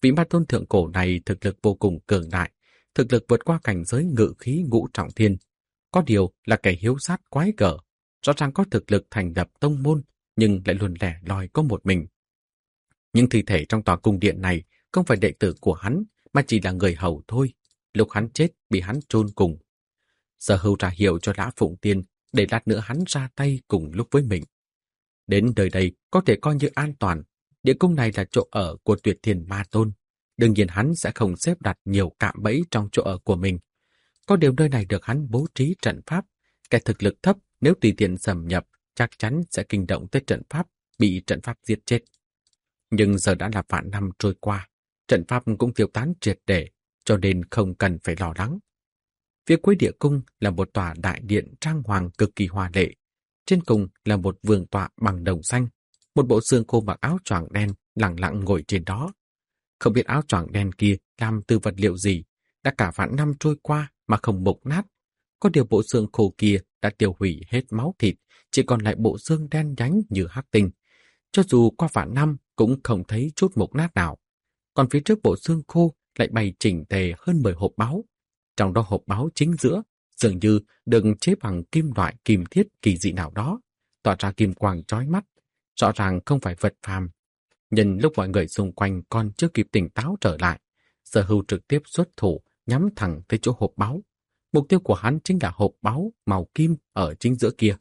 Vị ma tôn thượng cổ này thực lực vô cùng cường đại, thực lực vượt qua cảnh giới ngự khí ngũ trọng thiên. Có điều là kẻ hiếu sát quái gở, rõ ràng có thực lực thành lập tông môn, nhưng lại luôn lẻ loi có một mình. Nhưng thi thể trong tòa cung điện này không phải đệ tử của hắn, mà chỉ là người hầu thôi. Lúc hắn chết bị hắn chôn cùng. Sở Hưu ra hiệu cho Lã Phụng Tiên để lát nữa hắn ra tay cùng lúc với mình. Đến đời đây có thể coi như an toàn. Địa cung này là chỗ ở của Tuyệt Thiên Ma Tôn. Đương nhiên hắn sẽ không xếp đặt nhiều cạm bẫy trong chỗ ở của mình. Có điều nơi này được hắn bố trí trận pháp. Kẻ thực lực thấp nếu tùy tiện xâm nhập chắc chắn sẽ kinh động tới trận pháp, bị trận pháp giết chết. Nhưng giờ đã là vạn năm trôi qua, trận pháp cũng tiêu tán triệt để, cho nên không cần phải lo lắng. Phía cuối địa cung là một tòa đại điện trang hoàng cực kỳ hoa lệ. Trên cùng là một vườn tọa bằng đồng xanh, một bộ xương khô mặc áo choàng đen lặng lặng ngồi trên đó. Không biết áo choàng đen kia làm từ vật liệu gì, đã cả vạn năm trôi qua mà không mục nát. Có điều bộ xương khô kia đã tiêu hủy hết máu thịt, chỉ còn lại bộ xương đen nhánh như hắc tinh. Cho dù qua vạn năm cũng không thấy chút mục nát nào. Còn phía trước bộ xương khô lại bày chỉnh tề hơn 10 hộp báu. Trong đó hộp báu chính giữa dường như được chế bằng kim loại kim thiết kỳ dị nào đó, tỏa ra kim quang chói mắt, rõ ràng không phải vật phàm. Nhân lúc mọi người xung quanh còn chưa kịp tỉnh táo trở lại, Sở Hưu trực tiếp xuất thủ nhắm thẳng tới chỗ hộp báu. Mục tiêu của hắn chính là hộp báu màu kim ở chính giữa kia.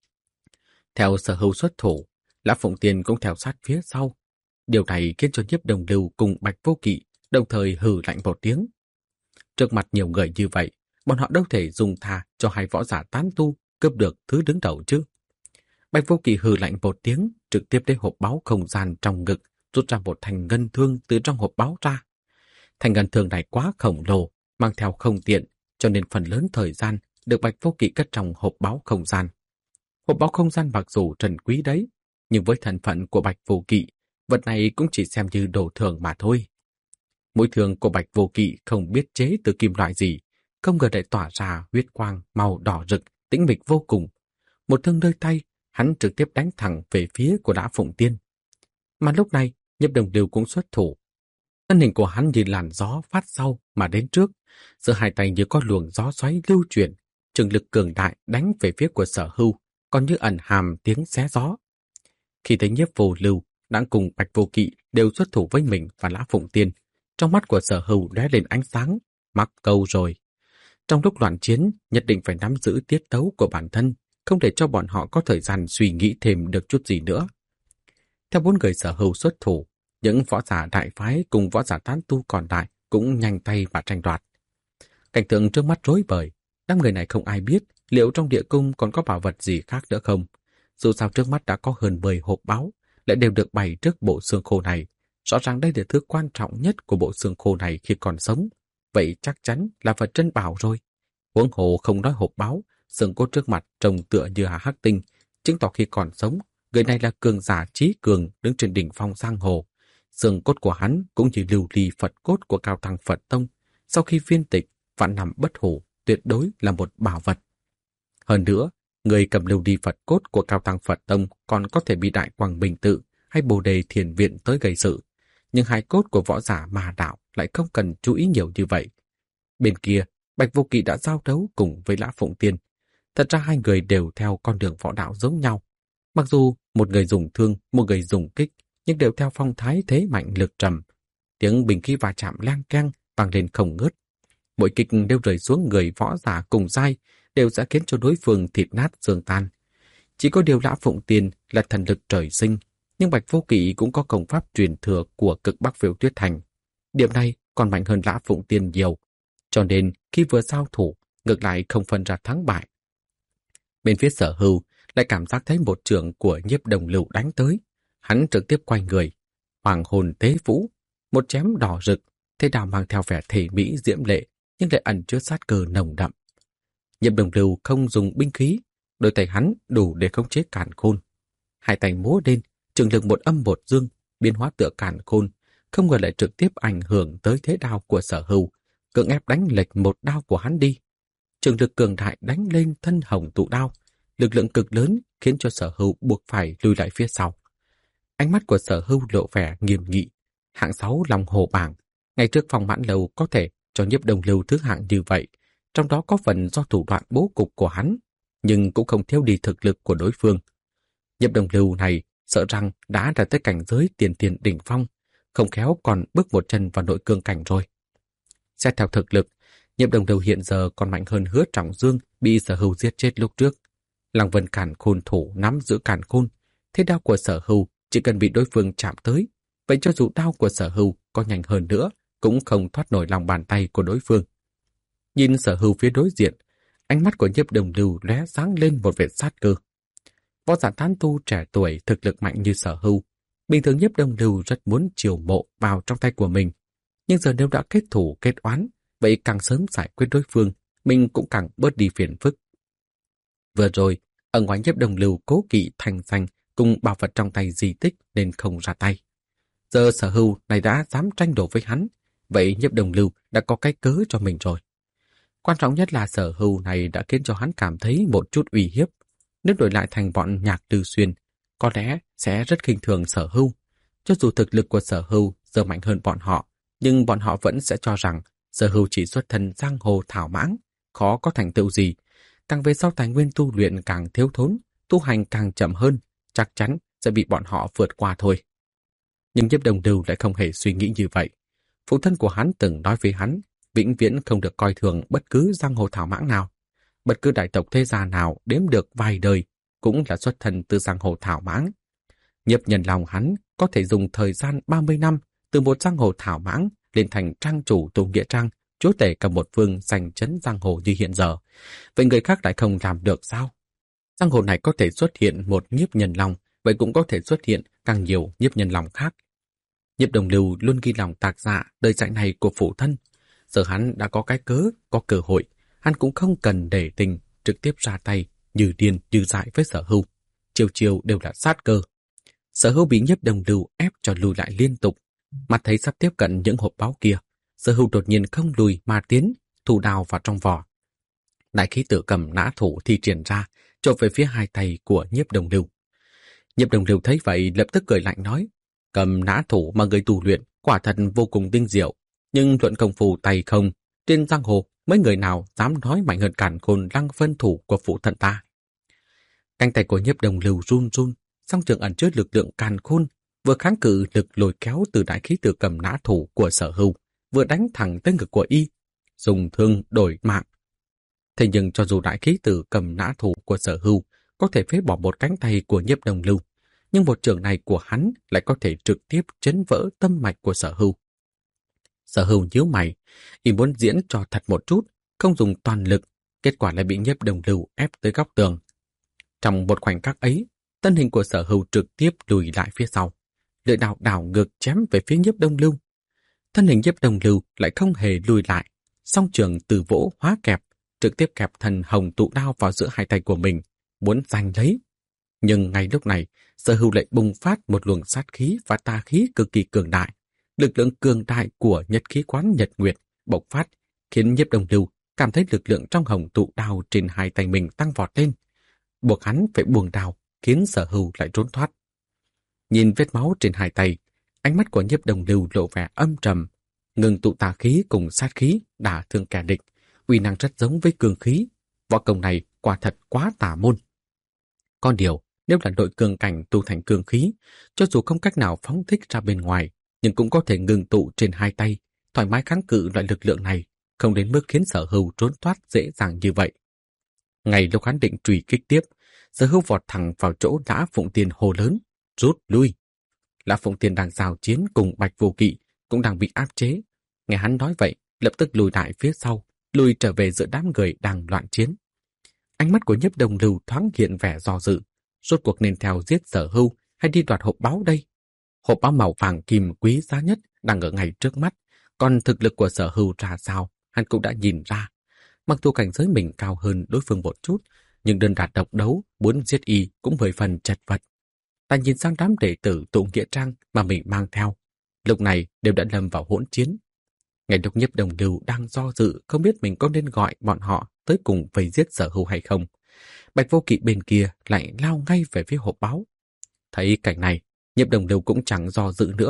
Theo Sở Hưu xuất thủ, Lã Phụng Tiên cũng theo sát phía sau. Điều này khiến cho Nhiếp Đồng Lưu cùng Bạch Vô Kỵ đồng thời hừ lạnh một tiếng. Trước mặt nhiều người như vậy, bọn họ đâu thể dùng tha cho hai võ giả tán tu cướp được thứ đứng đầu chứ. Bạch Vô Kỵ hừ lạnh một tiếng, trực tiếp lấy hộp báu không gian trong ngực, rút ra một thanh ngân thương từ trong hộp báu ra. Thanh ngân thương này quá khổng lồ, mang theo không tiện, cho nên phần lớn thời gian được Bạch Vô Kỵ cất trong hộp báu không gian. Hộp báu không gian mặc dù trần quý đấy, nhưng với thân phận của Bạch Vô Kỵ, vật này cũng chỉ xem như đồ thường mà thôi. Mũi thương của Bạch Vô Kỵ không biết chế từ kim loại gì, không ngờ lại tỏa ra huyết quang màu đỏ rực, tĩnh mịch vô cùng. Một thương nơi tay, hắn trực tiếp đánh thẳng về phía của Lã Phụng Tiên. Mà lúc này, Nhiếp Đồng Lưu cũng xuất thủ. Thân hình của hắn như làn gió phát sau mà đến trước, giữa hai tay như có luồng gió xoáy lưu chuyển, trường lực cường đại đánh về phía của Sở Hưu, còn như ẩn hàm tiếng xé gió. Khi thấy Nhiếp Vô Lưu đang cùng Bạch Vô Kỵ đều xuất thủ với mình và Lã Phụng Tiên, trong mắt của Sở Hưu lóe lên ánh sáng, mắc câu rồi. Trong lúc loạn chiến, nhất định phải nắm giữ tiết tấu của bản thân, không để cho bọn họ có thời gian suy nghĩ thêm được chút gì nữa. Theo 4 người Sở Hưu xuất thủ, những võ giả đại phái cùng võ giả tán tu còn lại cũng nhanh tay và tranh đoạt. Cảnh tượng trước mắt rối bời, đám người này không ai biết liệu trong địa cung còn có bảo vật gì khác nữa không. Dù sao trước mắt đã có hơn 10 hộp báu, lại đều được bày trước bộ xương khô này. Rõ ràng đây là thứ quan trọng nhất của bộ xương khô này khi còn sống. Vậy chắc chắn là vật trân bảo rồi. Huống hồ không nói hộp báu, xương cốt trước mặt trông tựa như hắc tinh, chứng tỏ khi còn sống, người này là cường giả trí cường đứng trên đỉnh phong giang hồ. Xương cốt của hắn cũng như lưu ly Phật cốt của Cao Tăng Phật Tông, sau khi viên tịch, vạn năm bất hủ, tuyệt đối là một bảo vật. Hơn nữa, người cầm lưu ly Phật cốt của Cao Tăng Phật Tông còn có thể bị Đại Quang Bình Tự hay Bồ Đề Thiền Viện tới gây sự. Nhưng hai cốt của võ giả ma đạo lại không cần chú ý nhiều như vậy. Bên kia, Bạch Vô Kỵ đã giao đấu cùng với Lã Phụng Tiên. Thật ra hai người đều theo con đường võ đạo giống nhau. Mặc dù một người dùng thương, một người dùng kích, nhưng đều theo phong thái thế mạnh lực trầm. Tiếng bình khí va chạm lang keng vang lên không ngớt. Mỗi kích đều rơi xuống người võ giả cùng giai, đều sẽ khiến cho đối phương thịt nát xương tan. Chỉ có điều Lã Phụng Tiên là thần lực trời sinh, nhưng Bạch Vô Kỵ cũng có công pháp truyền thừa của Cực Bắc Phiêu Tuyết Thành. Điểm này còn mạnh hơn Lã Phụng Tiên nhiều, cho nên khi vừa giao thủ, ngược lại không phân ra thắng bại. Bên phía Sở Hưu lại cảm giác thấy một chưởng của Nhiếp Đồng Lưu đánh tới. Hắn trực tiếp quay người, hoàng hồn tế vũ, một chém đỏ rực, thế đao mang theo vẻ thể mỹ diễm lệ, nhưng lại ẩn chứa sát cơ nồng đậm. Nhiếp Đồng Lưu không dùng binh khí, đôi tay hắn đủ để khống chế càn khôn. Hai tay múa lên, trường lực một âm một dương, biến hóa tựa càn khôn, không ngờ lại trực tiếp ảnh hưởng tới thế đao của Sở Hưu, cưỡng ép đánh lệch một đao của hắn đi. Trường lực cường đại đánh lên thân hồng tụ đao, lực lượng cực lớn khiến cho Sở Hưu buộc phải lùi lại phía sau. Ánh mắt của Sở Hưu lộ vẻ nghiêm nghị, hạng 6 Long Hồ bảng. Ngày trước Phong Mãn Lâu có thể cho Nhiếp Đồng Lưu thứ hạng như vậy, trong đó có phần do thủ đoạn bố cục của hắn, nhưng cũng không thiếu đi thực lực của đối phương. Nhiếp Đồng Lưu này sợ rằng đã đạt tới cảnh giới tiền tiền đỉnh phong, không khéo còn bước một chân vào nội cương cảnh rồi. Xét theo thực lực, Nhiếp Đồng Lưu hiện giờ còn mạnh hơn Hứa Trọng Dương bị Sở Hưu giết chết lúc trước. Lăng Vân Càn Khôn thủ nắm giữ Càn Khôn, thế đao của Sở Hưu chỉ cần bị đối phương chạm tới, vậy cho dù đao của Sở Hưu có nhanh hơn nữa, cũng không thoát nổi lòng bàn tay của đối phương. Nhìn Sở Hưu phía đối diện, ánh mắt của Nhiếp Đồng Lưu lóe sáng lên một vệt sát cơ. Võ giả tán tu trẻ tuổi thực lực mạnh như Sở Hưu, bình thường Nhiếp Đồng Lưu rất muốn chiều mộ vào trong tay của mình, nhưng giờ nếu đã kết thủ kết oán, vậy càng sớm giải quyết đối phương, mình cũng càng bớt đi phiền phức. Vừa rồi, ở ngoài Nhiếp Đồng Lưu cố kỵ thành danh cùng bảo vật trong tay di tích nên không ra tay. Giờ Sở Hưu này đã dám tranh đổ với hắn, vậy Nhiếp Đồng Lưu đã có cái cớ cho mình rồi. Quan trọng nhất là Sở Hưu này đã khiến cho hắn cảm thấy một chút uy hiếp. Nếu đổi lại thành bọn Nhạc Tư Xuyên, có lẽ sẽ rất khinh thường Sở Hưu. Cho dù thực lực của Sở Hưu giờ mạnh hơn bọn họ, nhưng bọn họ vẫn sẽ cho rằng Sở Hưu chỉ xuất thân giang hồ thảo mãng, khó có thành tựu gì. Càng về sau tài nguyên tu luyện càng thiếu thốn, tu hành càng chậm hơn, chắc chắn sẽ bị bọn họ vượt qua thôi. Nhưng Nhiếp Đồng Lưu lại không hề suy nghĩ như vậy. Phụ thân của hắn từng nói với hắn, vĩnh viễn không được coi thường bất cứ giang hồ thảo mãng nào. Bất cứ đại tộc thế gia nào đếm được vài đời cũng là xuất thân từ giang hồ thảo mãng. Nhiếp Nhân Long hắn có thể dùng thời gian 30 năm từ một giang hồ thảo mãng lên thành trang chủ tu nghĩa trang, chúa tể cầm một phương giành chấn giang hồ như hiện giờ. Vậy người khác lại không làm được sao? Giang hồ này có thể xuất hiện một Nhiếp Nhân Long, vậy cũng có thể xuất hiện càng nhiều Nhiếp Nhân Long khác. Nhiếp Đồng Lưu luôn ghi lòng tạc dạ đời dạy này của phụ thân. Giờ hắn đã có cái cớ, có cơ hội, hắn cũng không cần để tình, trực tiếp ra tay, như điên như dại với Sở Hưu. Chiều chiều đều là sát cơ. Sở Hưu bị Nhiếp Đồng Lưu ép cho lùi lại liên tục. Mặt thấy sắp tiếp cận những hộp báo kia, Sở Hưu đột nhiên không lùi mà tiến, thủ đao vào trong vỏ. Đại khí tử cầm nã thủ thi triển ra, chộp về phía hai tay của Nhiếp Đồng Lưu. Nhiếp Đồng Lưu thấy vậy lập tức cười lạnh nói, cầm nã thủ mà người tu luyện quả thật vô cùng tinh diệu, nhưng luận công phu tay không, trên giang hồ mấy người nào dám nói mạnh hơn Càn Khôn Lăng Vân thủ của phụ thân ta. Cánh tay của Nhiếp Đồng Lưu run run, song trường ẩn chứa lực lượng Càn Khôn, vừa kháng cự lực lôi kéo từ đại khí tử cầm nã thủ của Sở Hưu, vừa đánh thẳng tới ngực của y, dùng thương đổi mạng. Thế nhưng cho dù đại khí tử cầm nã thủ của Sở Hưu có thể phế bỏ một cánh tay của Nhiếp Đồng Lưu, nhưng một trường này của hắn lại có thể trực tiếp chấn vỡ tâm mạch của Sở Hưu. Sở Hưu nhíu mày, y muốn diễn cho thật một chút, không dùng toàn lực, kết quả lại bị Nhiếp Đồng Lưu ép tới góc tường. Trong một khoảnh khắc ấy, thân hình của Sở Hưu trực tiếp lùi lại phía sau, lưỡi đao đảo ngược chém về phía Nhiếp Đồng Lưu. Thân hình Nhiếp Đồng Lưu lại không hề lùi lại, song trường từ vỗ hóa kẹp, trực tiếp kẹp thần hồng tụ đao vào giữa hai tay của mình, muốn giành lấy. Nhưng ngay lúc này, Sở Hưu lại bùng phát một luồng sát khí và tà khí cực kỳ cường đại. Lực lượng cường đại của Nhật Khí Quán Nhật Nguyệt bộc phát, khiến Nhiếp Đồng Lưu cảm thấy lực lượng trong hồng tụ đao trên hai tay mình tăng vọt lên, buộc hắn phải buông đao, khiến Sở Hưu lại trốn thoát. Nhìn vết máu trên hai tay, ánh mắt của Nhiếp Đồng Lưu lộ vẻ âm trầm, ngừng tụ tà khí cùng sát khí đả thương kẻ địch, uy năng rất giống với cương khí. Võ công này quả thật quá tà môn. Con điều, nếu là nội cương cảnh tu thành cương khí, cho dù không cách nào phóng thích ra bên ngoài, nhưng cũng có thể ngừng tụ trên hai tay, thoải mái kháng cự loại lực lượng này, không đến mức khiến Sở Hưu trốn thoát dễ dàng như vậy. Ngay lúc hắn định truy kích tiếp, Sở Hưu vọt thẳng vào chỗ Lã Phụng Tiên hô lớn, rút lui. Lã Phụng Tiên đang giao chiến cùng Bạch Vô Kỵ, cũng đang bị áp chế. Nghe hắn nói vậy, lập tức lùi lại phía sau, lùi trở về giữa đám người đang loạn chiến. Ánh mắt của Nhiếp Đồng Lưu thoáng hiện vẻ do dự, rốt cuộc nên theo giết Sở Hưu hay đi đoạt hộp báo đây? Hộp báo màu vàng kim quý giá nhất đang ở ngay trước mắt, còn thực lực của Sở Hưu ra sao, hắn cũng đã nhìn ra. Mặc dù cảnh giới mình cao hơn đối phương một chút, nhưng đơn đả độc đấu muốn giết y cũng 10 phần chật vật. Ta nhìn sang đám đệ tử tụ nghĩa trang mà mình mang theo, lúc này đều đã lâm vào hỗn chiến. Ngày lúc Nhiếp Đồng Lưu đang do dự không biết mình có nên gọi bọn họ tới cùng vây giết Sở Hưu hay không, Bạch Vô Kỵ bên kia lại lao ngay về phía hộp báo. Thấy cảnh này, Nhiếp Đồng Lưu cũng chẳng do dự nữa,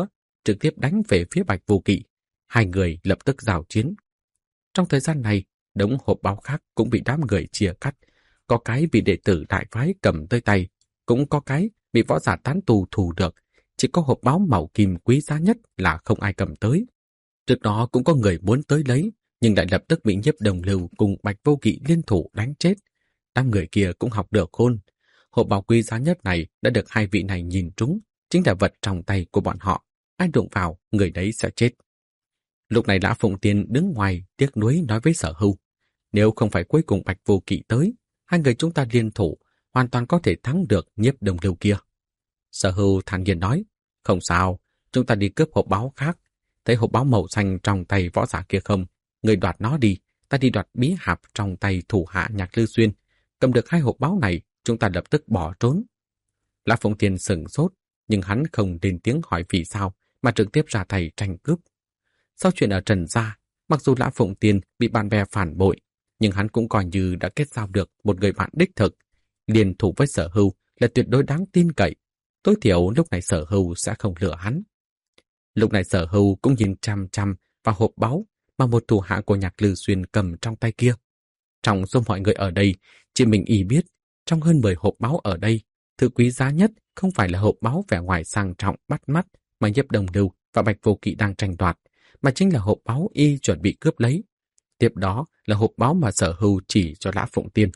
trực tiếp đánh về phía Bạch Vô Kỵ. Hai người lập tức giao chiến. Trong thời gian này, đống hộp báu khác cũng bị đám người chia cắt. Có cái bị đệ tử đại phái cầm tới tay, cũng có cái bị võ giả tán tù thù được. Chỉ có hộp báu màu kim quý giá nhất là không ai cầm tới. Trước đó cũng có người muốn tới lấy, nhưng lại lập tức bị Nhiếp Đồng Lưu cùng Bạch Vô Kỵ liên thủ đánh chết. Đám người kia cũng học được khôn. Hộp báu quý giá nhất này đã được hai vị này nhìn trúng, chính là vật trong tay của bọn họ. Ai đụng vào, người đấy sẽ chết. Lúc này Lã Phụng Tiên đứng ngoài tiếc nuối nói với Sở Hưu, nếu không phải cuối cùng Bạch Vô Kỵ tới, hai người chúng ta liên thủ, hoàn toàn có thể thắng được Nhiếp Đồng Lưu kia. Sở Hưu thản nhiên nói, không sao, chúng ta đi cướp hộp báu khác. Thấy hộp báu màu xanh trong tay võ giả kia không? Người đoạt nó đi, ta đi đoạt bí hạp trong tay thủ hạ Nhạc Lư Xuyên. Cầm được hai hộp báu này, chúng ta lập tức bỏ trốn. Lã Phụng Tiên sửng sốt, nhưng hắn không lên tiếng hỏi vì sao, mà trực tiếp ra tay tranh cướp. Sau chuyện ở Trần Gia, mặc dù Lã Phụng Tiên bị bạn bè phản bội, nhưng hắn cũng coi như đã kết giao được một người bạn đích thực. Liên thủ với Sở Hưu là tuyệt đối đáng tin cậy. Tối thiểu lúc này Sở Hưu sẽ không lừa hắn. Lúc này Sở Hưu cũng nhìn chăm chăm vào hộp báu mà một thủ hạ của Nhạc Lư Xuyên cầm trong tay kia. Trong số mọi người ở đây, chỉ mình y biết, trong hơn 10 hộp báu ở đây, thứ quý giá nhất không phải là hộp báu vẻ ngoài sang trọng bắt mắt mà Nhiếp Đồng Lưu và Bạch Vô Kỵ đang tranh đoạt, mà chính là hộp báu y chuẩn bị cướp lấy. Tiếp đó là hộp báu mà Sở Hưu chỉ cho Lã Phụng Tiên.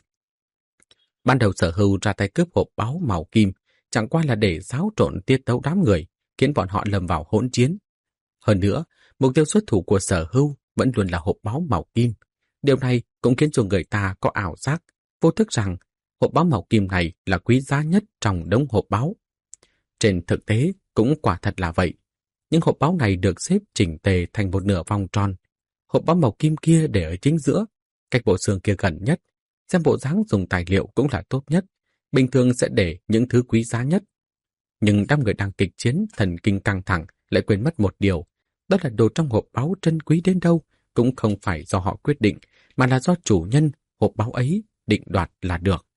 Ban đầu Sở Hưu ra tay cướp hộp báu màu kim, chẳng qua là để xáo trộn tiết tấu đám người, khiến bọn họ lầm vào hỗn chiến. Hơn nữa, mục tiêu xuất thủ của Sở Hưu vẫn luôn là hộp báu màu kim. Điều này cũng khiến cho người ta có ảo giác, vô thức rằng hộp báu màu kim này là quý giá nhất trong đống hộp báu. Trên thực tế cũng quả thật là vậy. Những hộp báu này được xếp chỉnh tề thành một nửa vòng tròn. Hộp báu màu kim kia để ở chính giữa, cách bộ xương kia gần nhất. Xem bộ dáng dùng tài liệu cũng là tốt nhất. Bình thường sẽ để những thứ quý giá nhất. Nhưng đám người đang kịch chiến thần kinh căng thẳng lại quên mất một điều. Đó là đồ trong hộp báu trân quý đến đâu cũng không phải do họ quyết định, mà là do chủ nhân hộp báu ấy định đoạt là được.